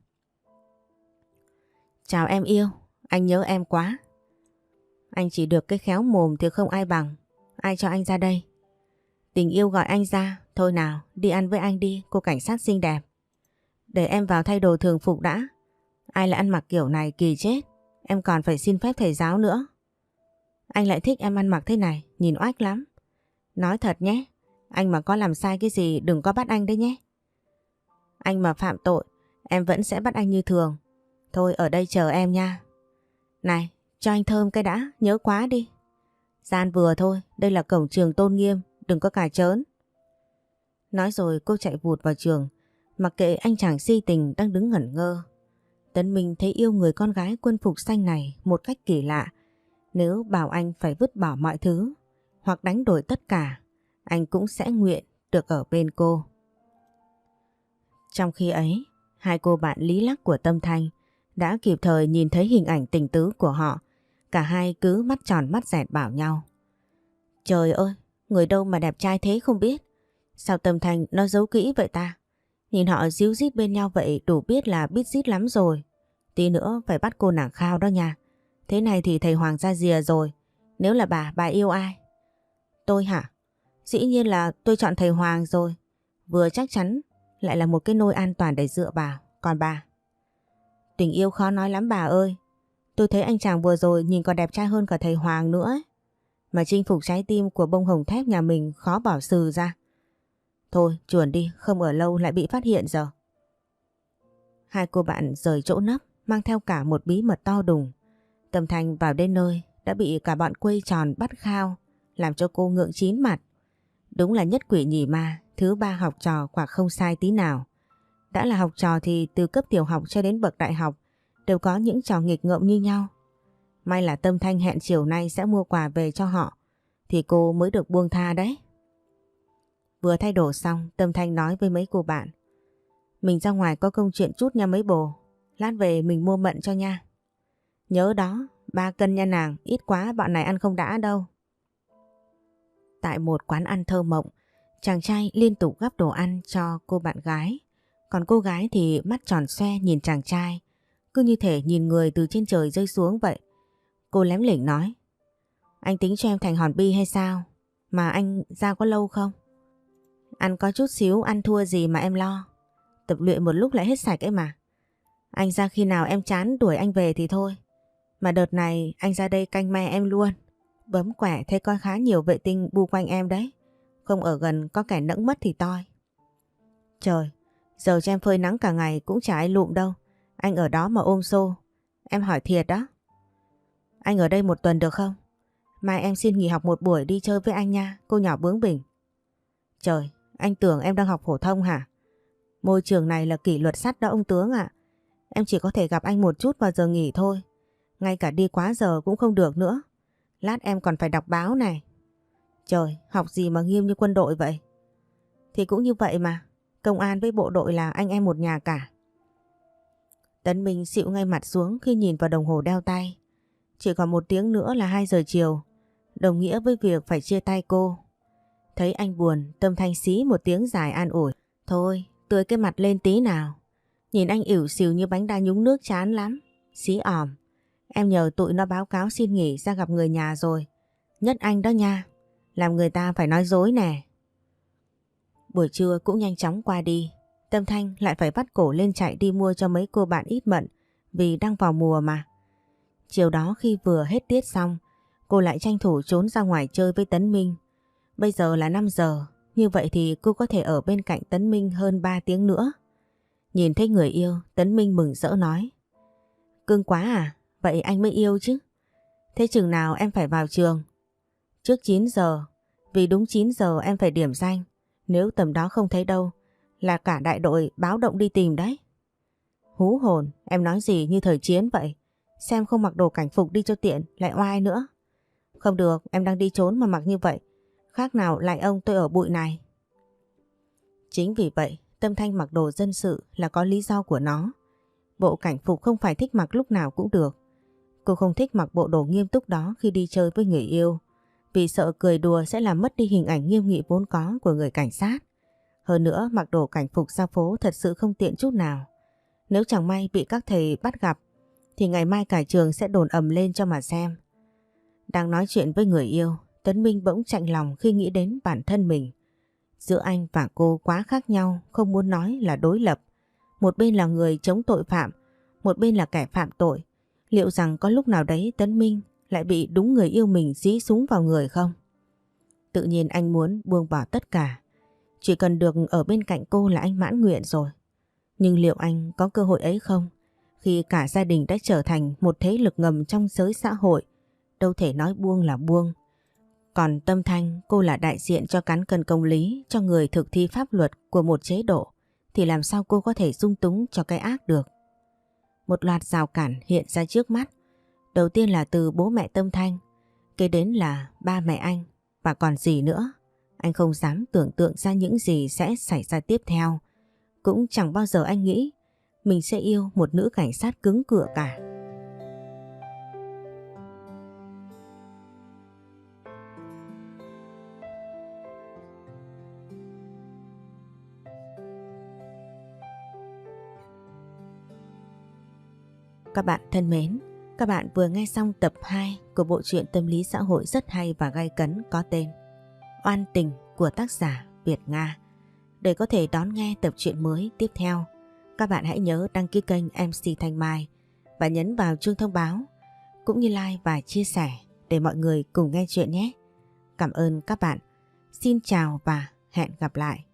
Chào em yêu, anh nhớ em quá. Anh chỉ được cái khéo mồm thì không ai bằng. Ai cho anh ra đây? Tình yêu gọi anh ra. Thôi nào, đi ăn với anh đi, cô cảnh sát xinh đẹp. Để em vào thay đồ thường phục đã. Ai lại ăn mặc kiểu này kỳ chết. Em còn phải xin phép thầy giáo nữa. Anh lại thích em ăn mặc thế này, nhìn oách lắm. Nói thật nhé, anh mà có làm sai cái gì đừng có bắt anh đấy nhé. Anh mà phạm tội, em vẫn sẽ bắt anh như thường. Thôi ở đây chờ em nha. Này, cho anh thơm cái đã, nhớ quá đi. Gian vừa thôi, đây là cổng trường tôn nghiêm, đừng có cà trớn. Nói rồi cô chạy vụt vào trường, mặc kệ anh chàng si tình đang đứng ngẩn ngơ. Tấn Minh thấy yêu người con gái quân phục xanh này một cách kỳ lạ. Nếu bảo anh phải vứt bỏ mọi thứ hoặc đánh đổi tất cả, anh cũng sẽ nguyện được ở bên cô. Trong khi ấy, hai cô bạn lý lắc của Tâm Thanh đã kịp thời nhìn thấy hình ảnh tình tứ của họ. Cả hai cứ mắt tròn mắt dẹt bảo nhau. Trời ơi, người đâu mà đẹp trai thế không biết. Sao Tâm Thanh nó giấu kỹ vậy ta? Nhìn họ díu dít bên nhau vậy đủ biết là biết dít lắm rồi. Tí nữa phải bắt cô nàng Khao đó nha. Thế này thì thầy Hoàng ra rìa rồi. Nếu là bà yêu ai? Tôi hả? Dĩ nhiên là tôi chọn thầy Hoàng rồi. Vừa chắc chắn lại là một cái nôi an toàn để dựa vào. Còn bà? Tình yêu khó nói lắm bà ơi. Tôi thấy anh chàng vừa rồi nhìn còn đẹp trai hơn cả thầy Hoàng nữa ấy. Mà chinh phục trái tim của bông hồng thép nhà mình khó bỏ sừ ra. Thôi chuồn đi, không ở lâu lại bị phát hiện giờ. Hai cô bạn rời chỗ nấp, mang theo cả một bí mật to đùng. Tâm Thanh vào đến nơi đã bị cả bọn quây tròn bắt khao, làm cho cô ngượng chín mặt. Đúng là nhất quỷ nhì ma, thứ ba học trò quả không sai tí nào. Đã là học trò thì từ cấp tiểu học cho đến bậc đại học đều có những trò nghịch ngợm như nhau. May là Tâm Thanh hẹn chiều nay sẽ mua quà về cho họ, thì cô mới được buông tha đấy. Vừa thay đồ xong, Tâm Thanh nói với mấy cô bạn. Mình ra ngoài có công chuyện chút nha mấy bồ, lát về mình mua mận cho nha. Nhớ đó, 3 cân nha nàng, ít quá bọn này ăn không đã đâu. Tại một quán ăn thơ mộng, chàng trai liên tục gắp đồ ăn cho cô bạn gái. Còn cô gái thì mắt tròn xoe nhìn chàng trai, cứ như thể nhìn người từ trên trời rơi xuống vậy. Cô lém lỉnh nói. Anh tính cho em thành hòn bi hay sao? Mà anh ra có lâu không? Ăn có chút xíu, ăn thua gì mà em lo. Tập luyện một lúc lại hết sạch ấy mà. Anh ra khi nào em chán đuổi anh về thì thôi. Mà đợt này anh ra đây canh me em luôn. Bấm quẻ thấy coi khá nhiều vệ tinh bu quanh em đấy. Không ở gần có kẻ nẫng mất thì toi. Trời, giờ cho em phơi nắng cả ngày cũng chả ai lụm đâu. Anh ở đó mà ôm xô. Em hỏi thiệt đó. Anh ở đây 1 tuần được không? Mai em xin nghỉ học 1 buổi đi chơi với anh nha, cô nhỏ bướng bỉnh. Trời, anh tưởng em đang học phổ thông hả? Môi trường này là kỷ luật sắt đó ông tướng ạ. Em chỉ có thể gặp anh một chút vào giờ nghỉ thôi. Ngay cả đi quá giờ cũng không được nữa. Lát em còn phải đọc báo này. Trời, học gì mà nghiêm như quân đội vậy? Thì cũng như vậy mà. Công an với bộ đội là anh em một nhà cả. Tấn Minh xịu ngay mặt xuống khi nhìn vào đồng hồ đeo tay. Chỉ còn 1 tiếng nữa là 2 giờ chiều, đồng nghĩa với việc phải chia tay cô. Thấy anh buồn, Tâm Thanh xí một tiếng dài an ủi. Thôi, tươi cái mặt lên tí nào. Nhìn anh ỉu xìu như bánh đa nhúng nước chán lắm. Xí ỏm. Em nhờ tụi nó báo cáo xin nghỉ ra gặp người nhà rồi. Nhất anh đó nha. Làm người ta phải nói dối nè. Buổi trưa cũng nhanh chóng qua đi. Tâm Thanh lại phải vắt cổ lên chạy đi mua cho mấy cô bạn ít mận vì đang vào mùa mà. Chiều đó khi vừa hết tiết xong, cô lại tranh thủ trốn ra ngoài chơi với Tấn Minh. Bây giờ là 5 giờ, như vậy thì cô có thể ở bên cạnh Tấn Minh hơn 3 tiếng nữa. Nhìn thấy người yêu, Tấn Minh mừng rỡ nói. Cưng quá à, vậy anh mới yêu chứ. Thế chừng nào em phải vào trường? Trước 9 giờ, vì đúng 9 giờ em phải điểm danh. Nếu tầm đó không thấy đâu, là cả đại đội báo động đi tìm đấy. Hú hồn, em nói gì như thời chiến vậy? Xem không mặc đồ cảnh phục đi cho tiện, lại oai nữa. Không được, em đang đi trốn mà mặc như vậy. Khác nào lại ông tôi ở bụi này. Chính vì vậy, Tâm Thanh mặc đồ dân sự là có lý do của nó. Bộ cảnh phục không phải thích mặc lúc nào cũng được. Cô không thích mặc bộ đồ nghiêm túc đó khi đi chơi với người yêu, vì sợ cười đùa sẽ làm mất đi hình ảnh nghiêm nghị vốn có của người cảnh sát. Hơn nữa, mặc đồ cảnh phục ra phố thật sự không tiện chút nào. Nếu chẳng may bị các thầy bắt gặp thì ngày mai cả trường sẽ đồn ầm lên cho mà xem. Đang nói chuyện với người yêu, Tấn Minh bỗng chạnh lòng khi nghĩ đến bản thân mình. Giữa anh và cô quá khác nhau, không muốn nói là đối lập. Một bên là người chống tội phạm, một bên là kẻ phạm tội. Liệu rằng có lúc nào đấy Tấn Minh lại bị đúng người yêu mình dí súng vào người không? Tự nhiên anh muốn buông bỏ tất cả. Chỉ cần được ở bên cạnh cô là anh mãn nguyện rồi. Nhưng liệu anh có cơ hội ấy không? Khi cả gia đình đã trở thành một thế lực ngầm trong giới xã hội, đâu thể nói buông là buông. Còn Tâm Thanh, cô là đại diện cho cán cân công lý, cho người thực thi pháp luật của một chế độ, thì làm sao cô có thể dung túng cho cái ác được? Một loạt rào cản hiện ra trước mắt. Đầu tiên là từ bố mẹ Tâm Thanh, kế đến là ba mẹ anh, và còn gì nữa. Anh không dám tưởng tượng ra những gì sẽ xảy ra tiếp theo. Cũng chẳng bao giờ anh nghĩ mình sẽ yêu một nữ cảnh sát cứng cựa cả. Các bạn thân mến, các bạn vừa nghe xong tập 2 của bộ truyện tâm lý xã hội rất hay và gay cấn có tên Oan Tình của tác giả Việt Nga. Để có thể đón nghe tập truyện mới tiếp theo, các bạn hãy nhớ đăng ký kênh MC Thanh Mai và nhấn vào chuông thông báo, cũng như like và chia sẻ để mọi người cùng nghe chuyện nhé. Cảm ơn các bạn. Xin chào và hẹn gặp lại.